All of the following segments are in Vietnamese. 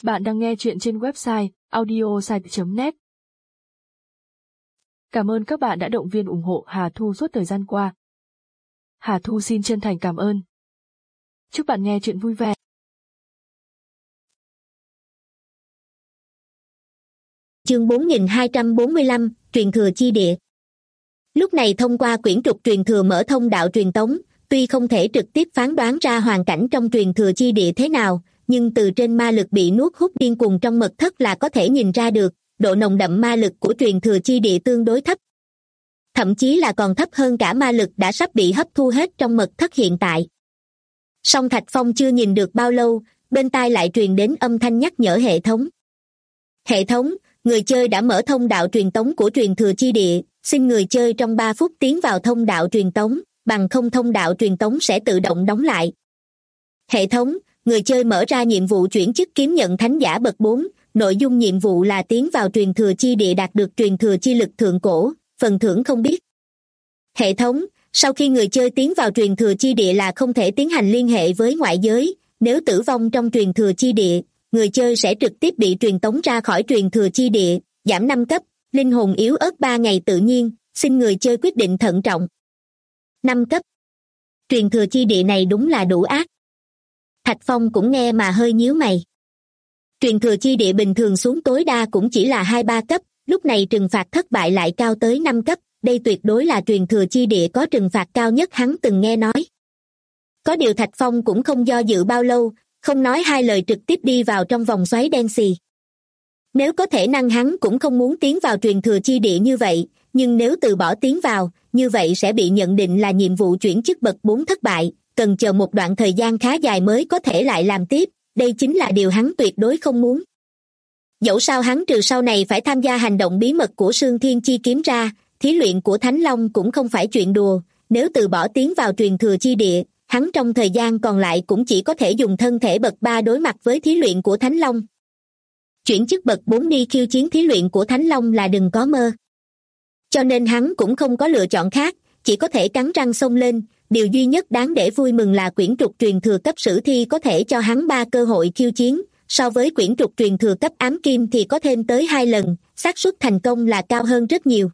Bạn đang nghe chuyện trên website audiosite.net. Cảm ơn các bạn đã động viên ủng hộ Hà Thu suốt thời gian qua. Hà Thu xin chân thành cảm ơn. Chúc bạn nghe chuyện vui vẻ. Chương 4245, truyền thừa chi địa. Lúc này thông qua quyển trục truyền thừa mở thông đạo truyền tống, tuy không thể trực tiếp phán đoán ra hoàn cảnh trong truyền thừa chi địa thế nào, nhưng từ trên ma lực bị nuốt hút điên cuồng trong mật thất là có thể nhìn ra được, độ nồng đậm ma lực của truyền thừa chi địa tương đối thấp. Thậm chí là còn thấp hơn cả ma lực đã sắp bị hấp thu hết trong mật thất hiện tại. Song Thạch Phong chưa nhìn được bao lâu, bên tai lại truyền đến âm thanh nhắc nhở hệ thống. Hệ thống, người chơi đã mở thông đạo truyền tống của truyền thừa chi địa, xin người chơi trong 3 phút tiến vào thông đạo truyền tống, bằng không thông đạo truyền tống sẽ tự động đóng lại. Hệ thống, người chơi mở ra nhiệm vụ chuyển chức kiếm nhận thánh giả bậc 4, nội dung nhiệm vụ là tiến vào truyền thừa chi địa đạt được truyền thừa chi lực thượng cổ, phần thưởng không biết. Hệ thống, sau khi người chơi tiến vào truyền thừa chi địa là không thể tiến hành liên hệ với ngoại giới, nếu tử vong trong truyền thừa chi địa, người chơi sẽ trực tiếp bị truyền tống ra khỏi truyền thừa chi địa, giảm 5 cấp, linh hồn yếu ớt 3 ngày tự nhiên, xin người chơi quyết định thận trọng. 5 cấp. Truyền thừa chi địa này đúng là đủ ác. Thạch Phong cũng nghe mà hơi nhíu mày. Truyền thừa chi địa bình thường xuống tối đa cũng chỉ là 2-3 cấp, lúc này trừng phạt thất bại lại cao tới 5 cấp, đây tuyệt đối là truyền thừa chi địa có trừng phạt cao nhất hắn từng nghe nói. Có điều Thạch Phong cũng không do dự bao lâu, không nói hai lời trực tiếp đi vào trong vòng xoáy đen xì. Nếu có thể năng hắn cũng không muốn tiến vào truyền thừa chi địa như vậy, nhưng nếu từ bỏ tiến vào, như vậy sẽ bị nhận định là nhiệm vụ chuyển chức bậc 4 thất bại, cần chờ một đoạn thời gian khá dài mới có thể lại làm tiếp, đây chính là điều hắn tuyệt đối không muốn. Dẫu sao hắn trừ sau này phải tham gia hành động bí mật của Sương Thiên Chi kiếm ra, thí luyện của Thánh Long cũng không phải chuyện đùa, nếu từ bỏ tiến vào truyền thừa chi địa, hắn trong thời gian còn lại cũng chỉ có thể dùng thân thể bậc 3 đối mặt với thí luyện của Thánh Long. Chuyển chức bậc 4 đi khiêu chiến thí luyện của Thánh Long là đừng có mơ. Cho nên hắn cũng không có lựa chọn khác, chỉ có thể cắn răng xông lên, điều duy nhất đáng để vui mừng là quyển trục truyền thừa cấp sử thi có thể cho hắn 3 cơ hội khiêu chiến, so với quyển trục truyền thừa cấp ám kim thì có thêm tới 2 lần, xác suất thành công là cao hơn rất nhiều.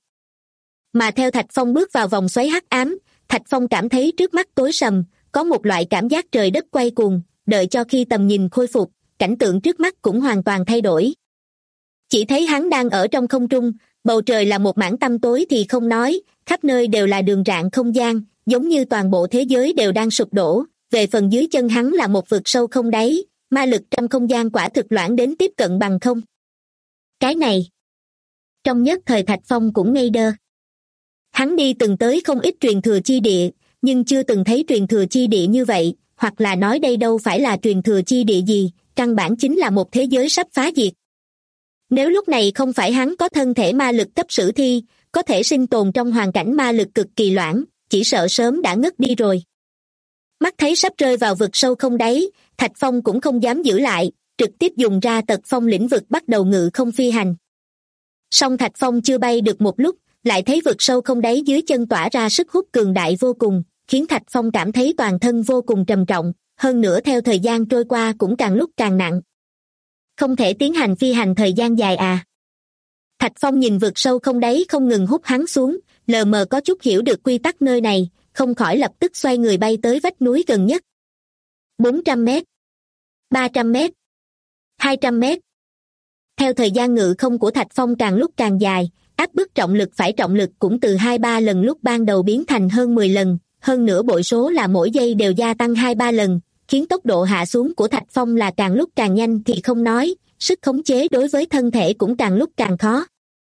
Mà theo Thạch Phong bước vào vòng xoáy hắc ám, Thạch Phong cảm thấy trước mắt tối sầm, có một loại cảm giác trời đất quay cuồng, đợi cho khi tầm nhìn khôi phục, cảnh tượng trước mắt cũng hoàn toàn thay đổi. Chỉ thấy hắn đang ở trong không trung, bầu trời là một mảng tăm tối thì không nói, khắp nơi đều là đường rạn không gian, giống như toàn bộ thế giới đều đang sụp đổ, về phần dưới chân hắn là một vực sâu không đáy, ma lực trong không gian quả thực loãng đến tiếp cận bằng không. Cái này, trong nhất thời Thạch Phong cũng ngây đơ. Hắn đi từng tới không ít truyền thừa chi địa, nhưng chưa từng thấy truyền thừa chi địa như vậy, hoặc là nói đây đâu phải là truyền thừa chi địa gì, căn bản chính là một thế giới sắp phá diệt. Nếu lúc này không phải hắn có thân thể ma lực cấp sử thi, có thể sinh tồn trong hoàn cảnh ma lực cực kỳ loãng, chỉ sợ sớm đã ngất đi rồi. Mắt thấy sắp rơi vào vực sâu không đáy, Thạch Phong cũng không dám giữ lại, trực tiếp dùng ra tật phong lĩnh vực bắt đầu ngự không phi hành. Song Thạch Phong chưa bay được một lúc, lại thấy vực sâu không đáy dưới chân tỏa ra sức hút cường đại vô cùng, khiến Thạch Phong cảm thấy toàn thân vô cùng trầm trọng, hơn nữa theo thời gian trôi qua cũng càng lúc càng nặng. Không thể tiến hành phi hành thời gian dài à? Thạch Phong nhìn vực sâu không đáy không ngừng hút hắn xuống, lờ mờ có chút hiểu được quy tắc nơi này, không khỏi lập tức xoay người bay tới vách núi gần nhất. 400 mét, 300 mét, 200 mét. Theo thời gian ngự không của Thạch Phong càng lúc càng dài, áp bức trọng lực phải trọng lực cũng từ 2-3 lần lúc ban đầu biến thành hơn 10 lần, hơn nữa bội số là mỗi giây đều gia tăng 2-3 lần, khiến tốc độ hạ xuống của Thạch Phong là càng lúc càng nhanh thì không nói, sức khống chế đối với thân thể cũng càng lúc càng khó.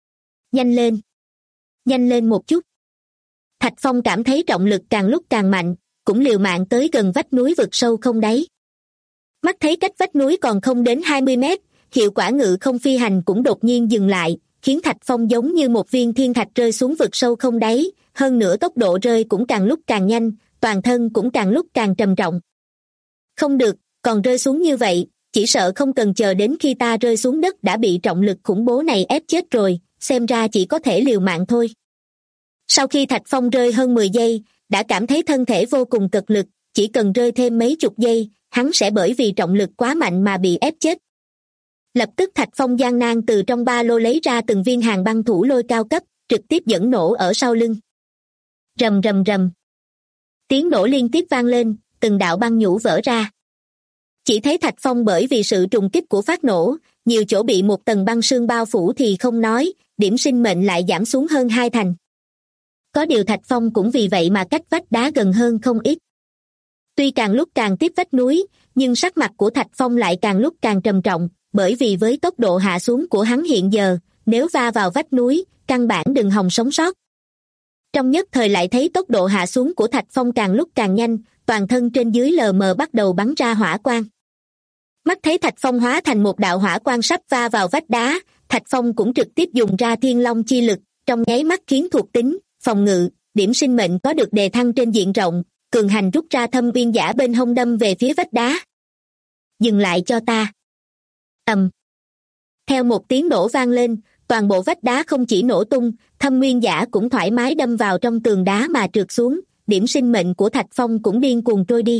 Nhanh lên một chút. Thạch Phong cảm thấy trọng lực càng lúc càng mạnh, cũng liều mạng tới gần vách núi vực sâu không đáy. Mắt thấy cách vách núi còn không đến 20 mét, hiệu quả ngự không phi hành cũng đột nhiên dừng lại, khiến Thạch Phong giống như một viên thiên thạch rơi xuống vực sâu không đáy, hơn nữa tốc độ rơi cũng càng lúc càng nhanh, toàn thân cũng càng lúc càng trầm trọng. Không được, còn rơi xuống như vậy, chỉ sợ không cần chờ đến khi ta rơi xuống đất đã bị trọng lực khủng bố này ép chết rồi, xem ra chỉ có thể liều mạng thôi. Sau khi Thạch Phong rơi hơn 10 giây, đã cảm thấy thân thể vô cùng cực lực, chỉ cần rơi thêm mấy chục giây, hắn sẽ bởi vì trọng lực quá mạnh mà bị ép chết. Lập tức Thạch Phong gian nan từ trong ba lô lấy ra từng viên hàn băng thủ lôi cao cấp, trực tiếp dẫn nổ ở sau lưng. Rầm rầm rầm. Tiếng nổ liên tiếp vang lên, từng đạo băng nhũ vỡ ra. Chỉ thấy Thạch Phong bởi vì sự trùng kích của phát nổ, nhiều chỗ bị một tầng băng sương bao phủ thì không nói, điểm sinh mệnh lại giảm xuống hơn 2 thành. Có điều Thạch Phong cũng vì vậy mà cách vách đá gần hơn không ít. Tuy càng lúc càng tiếp vách núi, nhưng sắc mặt của Thạch Phong lại càng lúc càng trầm trọng, bởi vì với tốc độ hạ xuống của hắn hiện giờ, nếu va vào vách núi, căn bản đừng hòng sống sót. Trong nhất thời lại thấy tốc độ hạ xuống của Thạch Phong càng lúc càng nhanh, toàn thân trên dưới lờ mờ bắt đầu bắn ra hỏa quang. Mắt thấy Thạch Phong hóa thành một đạo hỏa quang sắp va vào vách đá, Thạch Phong cũng trực tiếp dùng ra Thiên Long chi lực, trong nháy mắt khiến thuộc tính, phòng ngự, điểm sinh mệnh có được đề thăng trên diện rộng, cường hành rút ra Thâm Uyên Giả bên hông đâm về phía vách đá. Dừng lại cho ta. Ầm. Theo một tiếng nổ vang lên, toàn bộ vách đá không chỉ nổ tung, Thâm Uyên Giả cũng thoải mái đâm vào trong tường đá mà trượt xuống, điểm sinh mệnh của Thạch Phong cũng điên cuồng trôi đi.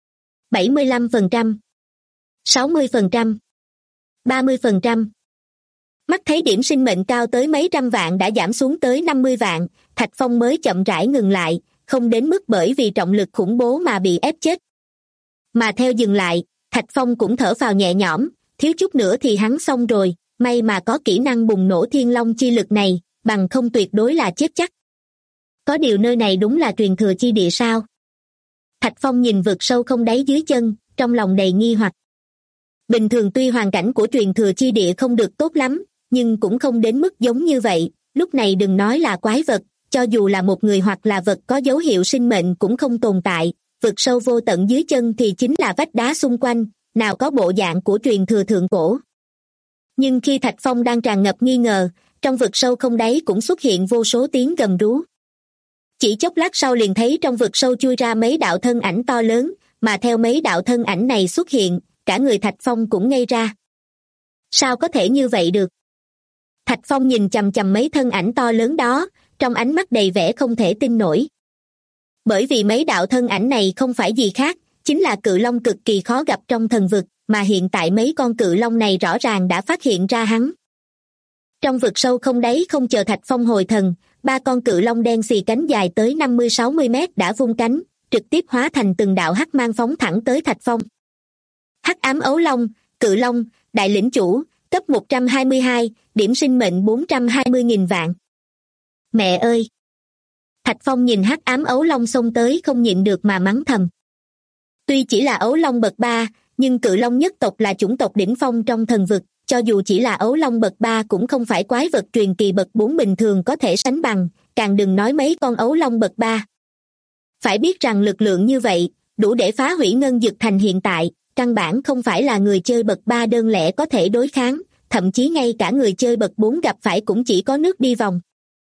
75%, 60%, 30%. Mắt thấy điểm sinh mệnh cao tới mấy trăm vạn đã giảm xuống tới 50 vạn, Thạch Phong mới chậm rãi ngừng lại, không đến mức bởi vì trọng lực khủng bố mà bị ép chết. Mà theo dừng lại, Thạch Phong cũng thở phào nhẹ nhõm, thiếu chút nữa thì hắn xong rồi, may mà có kỹ năng bùng nổ Thiên Long chi lực này, bằng không tuyệt đối là chết chắc. Có điều nơi này đúng là truyền thừa chi địa sao? Thạch Phong nhìn vực sâu không đáy dưới chân, trong lòng đầy nghi hoặc. Bình thường tuy hoàn cảnh của truyền thừa chi địa không được tốt lắm, nhưng cũng không đến mức giống như vậy, lúc này đừng nói là quái vật, cho dù là một người hoặc là vật có dấu hiệu sinh mệnh cũng không tồn tại, vực sâu vô tận dưới chân thì chính là vách đá xung quanh, nào có bộ dạng của truyền thừa thượng cổ. Nhưng khi Thạch Phong đang tràn ngập nghi ngờ, trong vực sâu không đáy cũng xuất hiện vô số tiếng gầm rú. Chỉ chốc lát sau liền thấy trong vực sâu chui ra mấy đạo thân ảnh to lớn, mà theo mấy đạo thân ảnh này xuất hiện, cả người Thạch Phong cũng ngây ra. Sao có thể như vậy được? Thạch Phong nhìn chằm chằm mấy thân ảnh to lớn đó, trong ánh mắt đầy vẻ không thể tin nổi. Bởi vì mấy đạo thân ảnh này không phải gì khác, chính là cự long cực kỳ khó gặp trong thần vực, mà hiện tại mấy con cự long này rõ ràng đã phát hiện ra hắn. Trong vực sâu không đáy không chờ Thạch Phong hồi thần, 3 con cự long đen xì cánh dài tới 50-60 mét đã vung cánh, trực tiếp hóa thành từng đạo hắc mang phóng thẳng tới Thạch Phong. Hắc ám ấu long, cự long, đại lĩnh chủ, cấp 122, điểm sinh mệnh 420.000 vạn. Mẹ ơi! Thạch Phong nhìn hắc ám ấu long xông tới không nhịn được mà mắng thầm. Tuy chỉ là ấu long bậc 3, nhưng cự long nhất tộc là chủng tộc đỉnh phong trong thần vực, cho dù chỉ là ấu long bậc 3 cũng không phải quái vật truyền kỳ bậc 4 bình thường có thể sánh bằng, càng đừng nói mấy con ấu long bậc 3. Phải biết rằng lực lượng như vậy, đủ để phá hủy Ngân Dực Thành hiện tại, căn bản không phải là người chơi bậc 3 đơn lẻ có thể đối kháng, thậm chí ngay cả người chơi bậc 4 gặp phải cũng chỉ có nước đi vòng.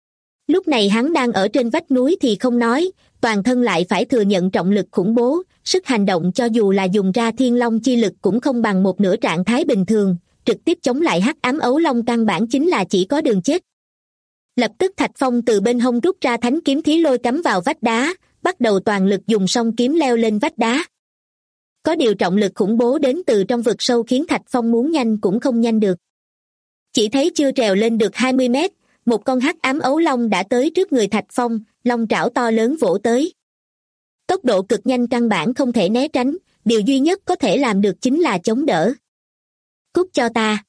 Lúc này hắn đang ở trên vách núi thì không nói, toàn thân lại phải thừa nhận trọng lực khủng bố, sức hành động cho dù là dùng ra Thiên Long chi lực cũng không bằng một nửa trạng thái bình thường, trực tiếp chống lại hắc ám ấu long căn bản chính là chỉ có đường chết. Lập tức Thạch Phong từ bên hông rút ra thánh kiếm thí lôi cắm vào vách đá, bắt đầu toàn lực dùng song kiếm leo lên vách đá. Có điều trọng lực khủng bố đến từ trong vực sâu khiến Thạch Phong muốn nhanh cũng không nhanh được. Chỉ thấy chưa trèo lên được 20 mét, một con hắc ám ấu long đã tới trước người Thạch Phong, long trảo to lớn vỗ tới. Tốc độ cực nhanh căn bản không thể né tránh, điều duy nhất có thể làm được chính là chống đỡ. Cút cho ta!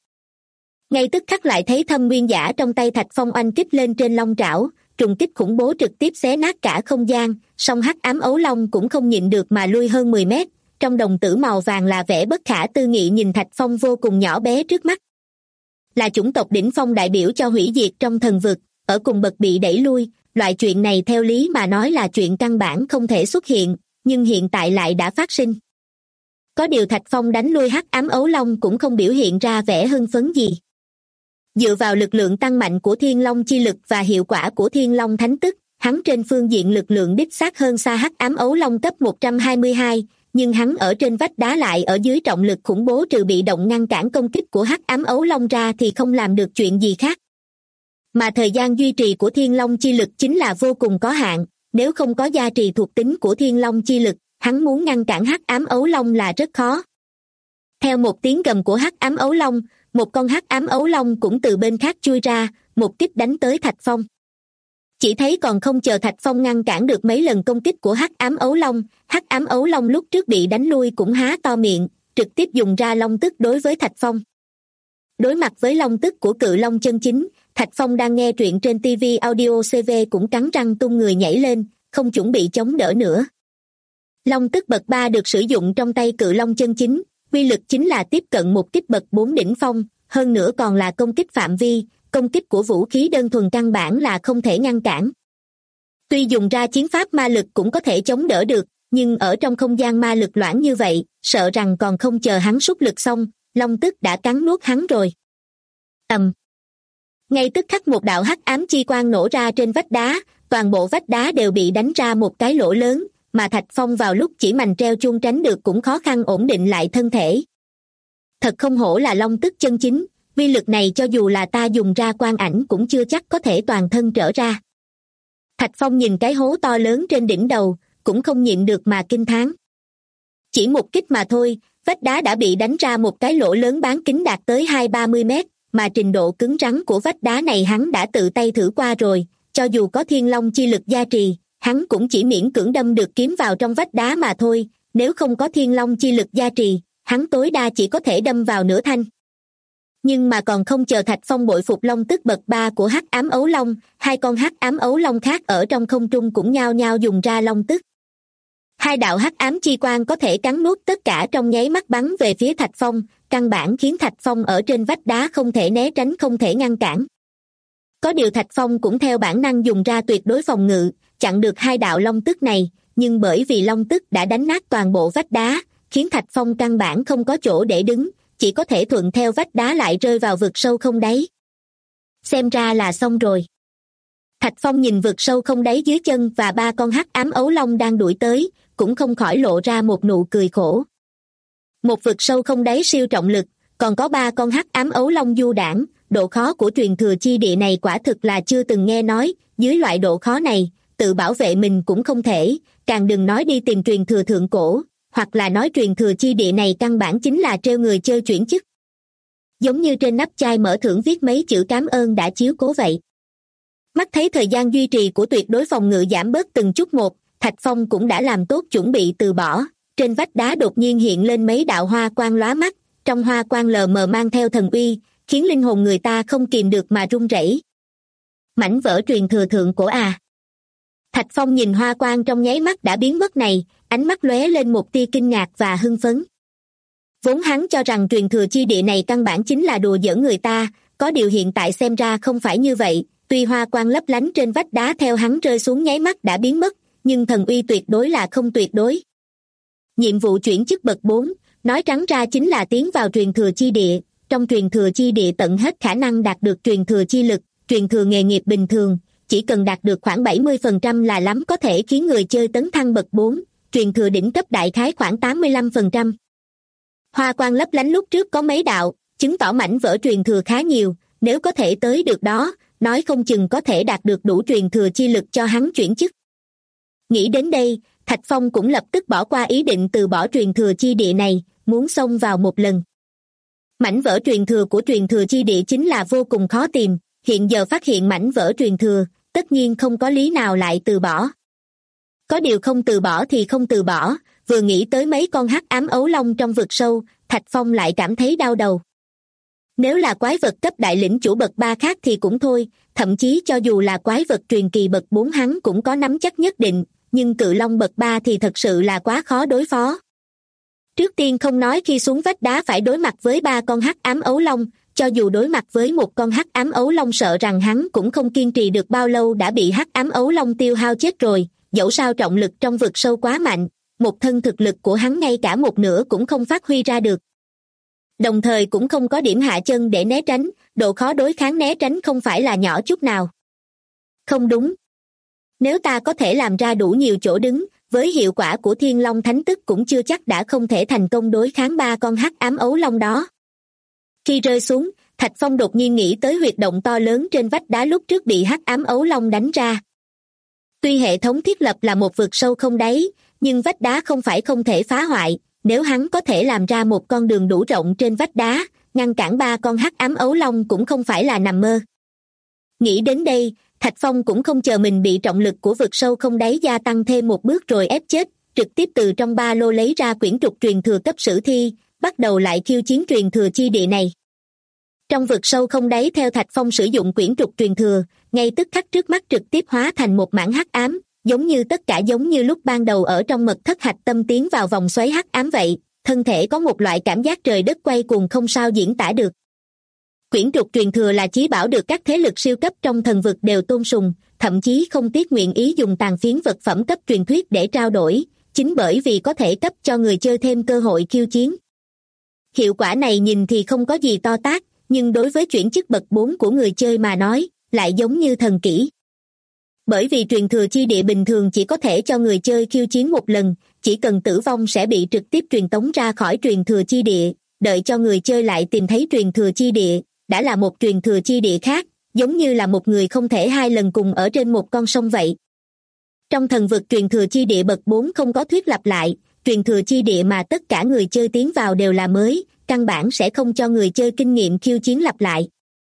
Ngay tức khắc lại thấy Thâm Uyên Giả trong tay Thạch Phong oanh kích lên trên long trảo, trùng kích khủng bố trực tiếp xé nát cả không gian, song hắc ám ấu long cũng không nhịn được mà lui hơn 10 mét, trong đồng tử màu vàng là vẻ bất khả tư nghị nhìn Thạch Phong vô cùng nhỏ bé trước mắt. Là chủng tộc đỉnh phong đại biểu cho hủy diệt trong thần vực, ở cùng bậc bị đẩy lui, loại chuyện này theo lý mà nói là chuyện căn bản không thể xuất hiện, nhưng hiện tại lại đã phát sinh. Có điều Thạch Phong đánh lui hắc ám ấu long cũng không biểu hiện ra vẻ hưng phấn gì. Dựa vào lực lượng tăng mạnh của Thiên Long chi lực và hiệu quả của Thiên Long thánh tức, hắn trên phương diện lực lượng đích xác hơn xa hắc ám ấu long cấp 122, nhưng hắn ở trên vách đá lại ở dưới trọng lực khủng bố, trừ bị động ngăn cản công kích của hắc ám ấu long ra thì không làm được chuyện gì khác. Mà thời gian duy trì của Thiên Long chi lực chính là vô cùng có hạn, nếu không có gia trì thuộc tính của Thiên Long chi lực, hắn muốn ngăn cản hắc ám ấu long là rất khó. Theo một tiếng gầm của hắc ám ấu long, một con hắc ám ấu long cũng từ bên khác chui ra, một kích đánh tới Thạch Phong. Chỉ thấy còn không chờ Thạch Phong ngăn cản được mấy lần công kích của hắc ám ấu long lúc trước bị đánh lui cũng há to miệng, trực tiếp dùng ra long tức đối với Thạch Phong. Đối mặt với long tức của cự long chân chính, Thạch Phong đang nghe truyện trên TV Audio CV cũng cắn răng tung người nhảy lên, không chuẩn bị chống đỡ nữa. Long tức bậc 3 được sử dụng trong tay cự long chân chính, uy lực chính là tiếp cận một kích bậc 4 đỉnh phong, hơn nữa còn là công kích phạm vi, công kích của vũ khí đơn thuần căn bản là không thể ngăn cản. Tuy dùng ra chiến pháp ma lực cũng có thể chống đỡ được, nhưng ở trong không gian ma lực loãng như vậy, sợ rằng còn không chờ hắn sút lực xong, long tức đã cắn nuốt hắn rồi. Ngay tức khắc một đạo hắc ám chi quang nổ ra trên vách đá, toàn bộ vách đá đều bị đánh ra một cái lỗ lớn, mà Thạch Phong vào lúc chỉ mành treo chuông tránh được cũng khó khăn ổn định lại thân thể. Thật không hổ là long tức chân chính, uy lực này cho dù là ta dùng ra quang ảnh cũng chưa chắc có thể toàn thân trở ra. Thạch Phong nhìn cái hố to lớn trên đỉnh đầu, cũng không nhịn được mà kinh thán. Chỉ một kích mà thôi, vách đá đã bị đánh ra một cái lỗ lớn bán kính đạt tới 20-30 mét, mà trình độ cứng rắn của vách đá này hắn đã tự tay thử qua rồi, cho dù có thiên long chi lực gia trì, hắn cũng chỉ miễn cưỡng đâm được kiếm vào trong vách đá mà thôi, nếu không có thiên long chi lực gia trì, hắn tối đa chỉ có thể đâm vào nửa thanh. Nhưng mà còn không chờ Thạch Phong bội phục long tức bậc 3 của hắc ám ấu long, hai con hắc ám ấu long khác ở trong không trung cũng nhao nhao dùng ra long tức. Hai đạo hắc ám chi quang có thể cắn nuốt tất cả trong nháy mắt bắn về phía Thạch Phong, căn bản khiến Thạch Phong ở trên vách đá không thể né tránh không thể ngăn cản. Có điều Thạch Phong cũng theo bản năng dùng ra tuyệt đối phòng ngự, chặn được hai đạo long tức này, nhưng bởi vì long tức đã đánh nát toàn bộ vách đá, khiến Thạch Phong căn bản không có chỗ để đứng, chỉ có thể thuận theo vách đá lại rơi vào vực sâu không đáy. Xem ra là xong rồi. Thạch Phong nhìn vực sâu không đáy dưới chân và ba con hắc ám ấu long đang đuổi tới, cũng không khỏi lộ ra một nụ cười khổ. Một vực sâu không đáy siêu trọng lực, còn có ba con hắc ám ấu long du đãng, độ khó của truyền thừa chi địa này quả thực là chưa từng nghe nói, dưới loại độ khó này, tự bảo vệ mình cũng không thể, càng đừng nói đi tìm truyền thừa thượng cổ, hoặc là nói truyền thừa chi địa này căn bản chính là trêu người chơi chuyển chức. Giống như trên nắp chai mở thưởng viết mấy chữ cảm ơn đã chiếu cố vậy. Mắt thấy thời gian duy trì của tuyệt đối phòng ngự giảm bớt từng chút một, Thạch Phong cũng đã làm tốt chuẩn bị từ bỏ, trên vách đá đột nhiên hiện lên mấy đạo hoa quang lóa mắt, trong hoa quang lờ mờ mang theo thần uy, khiến linh hồn người ta không kìm được mà run rẩy. Mảnh vỡ truyền thừa thượng cổ à? Thạch Phong nhìn hoa quang trong nháy mắt đã biến mất này, ánh mắt lóe lên một tia kinh ngạc và hưng phấn. Vốn hắn cho rằng truyền thừa chi địa này căn bản chính là đùa giỡn người ta, có điều hiện tại xem ra không phải như vậy, tuy hoa quang lấp lánh trên vách đá theo hắn rơi xuống nháy mắt đã biến mất, nhưng thần uy tuyệt đối là không tuyệt đối. Nhiệm vụ chuyển chức bậc 4, nói trắng ra chính là tiến vào truyền thừa chi địa, trong truyền thừa chi địa tận hết khả năng đạt được truyền thừa chi lực, truyền thừa nghề nghiệp bình thường, chỉ cần đạt được khoảng 70% là lắm có thể khiến người chơi tấn thăng bậc 4, truyền thừa đỉnh cấp đại khái khoảng 85%. Hoa quang lấp lánh lúc trước có mấy đạo, chứng tỏ mảnh vỡ truyền thừa khá nhiều, nếu có thể tới được đó, nói không chừng có thể đạt được đủ truyền thừa chi lực cho hắn chuyển chức. Nghĩ đến đây, Thạch Phong cũng lập tức bỏ qua ý định từ bỏ truyền thừa chi địa này, muốn xông vào một lần. Mảnh vỡ truyền thừa của truyền thừa chi địa chính là vô cùng khó tìm, hiện giờ phát hiện mảnh vỡ truyền thừa, tất nhiên không có lý nào lại từ bỏ. Có điều không từ bỏ thì không từ bỏ, vừa nghĩ tới mấy con hắc ám ấu long trong vực sâu, Thạch Phong lại cảm thấy đau đầu. Nếu là quái vật cấp đại lĩnh chủ bậc 3 khác thì cũng thôi, thậm chí cho dù là quái vật truyền kỳ bậc 4 hắn cũng có nắm chắc nhất định, nhưng cự long bậc 3 thì thật sự là quá khó đối phó. Trước tiên không nói khi xuống vách đá phải đối mặt với ba con hắc ám ấu long, cho dù đối mặt với một con hắc ám ấu long sợ rằng hắn cũng không kiên trì được bao lâu đã bị hắc ám ấu long tiêu hao chết rồi, dẫu sao trọng lực trong vực sâu quá mạnh, một thân thực lực của hắn ngay cả một nửa cũng không phát huy ra được. Đồng thời cũng không có điểm hạ chân để né tránh, độ khó đối kháng né tránh không phải là nhỏ chút nào. Không đúng. Nếu ta có thể làm ra đủ nhiều chỗ đứng, với hiệu quả của Thiên Long Thánh Tức cũng chưa chắc đã không thể thành công đối kháng ba con hắc ám ấu long đó. Khi rơi xuống, Thạch Phong đột nhiên nghĩ tới huyệt động to lớn trên vách đá lúc trước bị hắc ám ấu long đánh ra. Tuy hệ thống thiết lập là một vực sâu không đáy, nhưng vách đá không phải không thể phá hoại, nếu hắn có thể làm ra một con đường đủ rộng trên vách đá, ngăn cản ba con hắc ám ấu long cũng không phải là nằm mơ. Nghĩ đến đây, Thạch Phong cũng không chờ mình bị trọng lực của vực sâu không đáy gia tăng thêm một bước rồi ép chết, trực tiếp từ trong ba lô lấy ra quyển trục truyền thừa cấp sử thi, bắt đầu lại khiêu chiến truyền thừa chi địa này. Trong vực sâu không đáy theo Thạch Phong sử dụng quyển trục truyền thừa, ngay tức khắc trước mắt trực tiếp hóa thành một mảng hắc ám, giống như tất cả giống như lúc ban đầu ở trong mật thất hạch tâm tiến vào vòng xoáy hắc ám vậy, thân thể có một loại cảm giác trời đất quay cuồng không sao diễn tả được. Quyển trục truyền thừa là chí bảo được các thế lực siêu cấp trong thần vực đều tôn sùng, thậm chí không tiếc nguyện ý dùng tàn phiến vật phẩm cấp truyền thuyết để trao đổi, chính bởi vì có thể cấp cho người chơi thêm cơ hội khiêu chiến. Hiệu quả này nhìn thì không có gì to tát, nhưng đối với chuyển chức bậc 4 của người chơi mà nói, lại giống như thần kỹ. Bởi vì truyền thừa chi địa bình thường chỉ có thể cho người chơi khiêu chiến một lần, chỉ cần tử vong sẽ bị trực tiếp truyền tống ra khỏi truyền thừa chi địa, đợi cho người chơi lại tìm thấy truyền thừa chi địa, đã là một truyền thừa chi địa khác, giống như là một người không thể hai lần cùng ở trên một con sông vậy. Trong thần vực truyền thừa chi địa bậc 4 không có thuyết lặp lại, truyền thừa chi địa mà tất cả người chơi tiến vào đều là mới, căn bản sẽ không cho người chơi kinh nghiệm khiêu chiến lặp lại.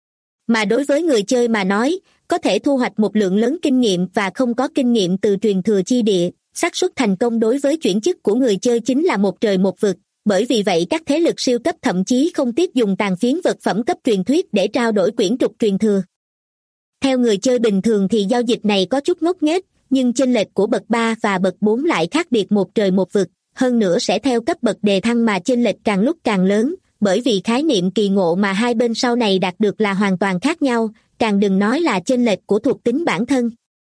Mà đối với người chơi mà nói, có thể thu hoạch một lượng lớn kinh nghiệm và không có kinh nghiệm từ truyền thừa chi địa, xác suất thành công đối với chuyển chức của người chơi chính là một trời một vực, bởi vì vậy các thế lực siêu cấp thậm chí không tiếc dùng tàn phiến vật phẩm cấp truyền thuyết để trao đổi quyển trục truyền thừa. Theo người chơi bình thường thì giao dịch này có chút ngốc nghếch, nhưng chênh lệch của bậc 3 và bậc 4 lại khác biệt một trời một vực, hơn nữa sẽ theo cấp bậc đề thăng mà chênh lệch càng lúc càng lớn, bởi vì khái niệm kỳ ngộ mà hai bên sau này đạt được là hoàn toàn khác nhau, càng đừng nói là chênh lệch của thuộc tính bản thân.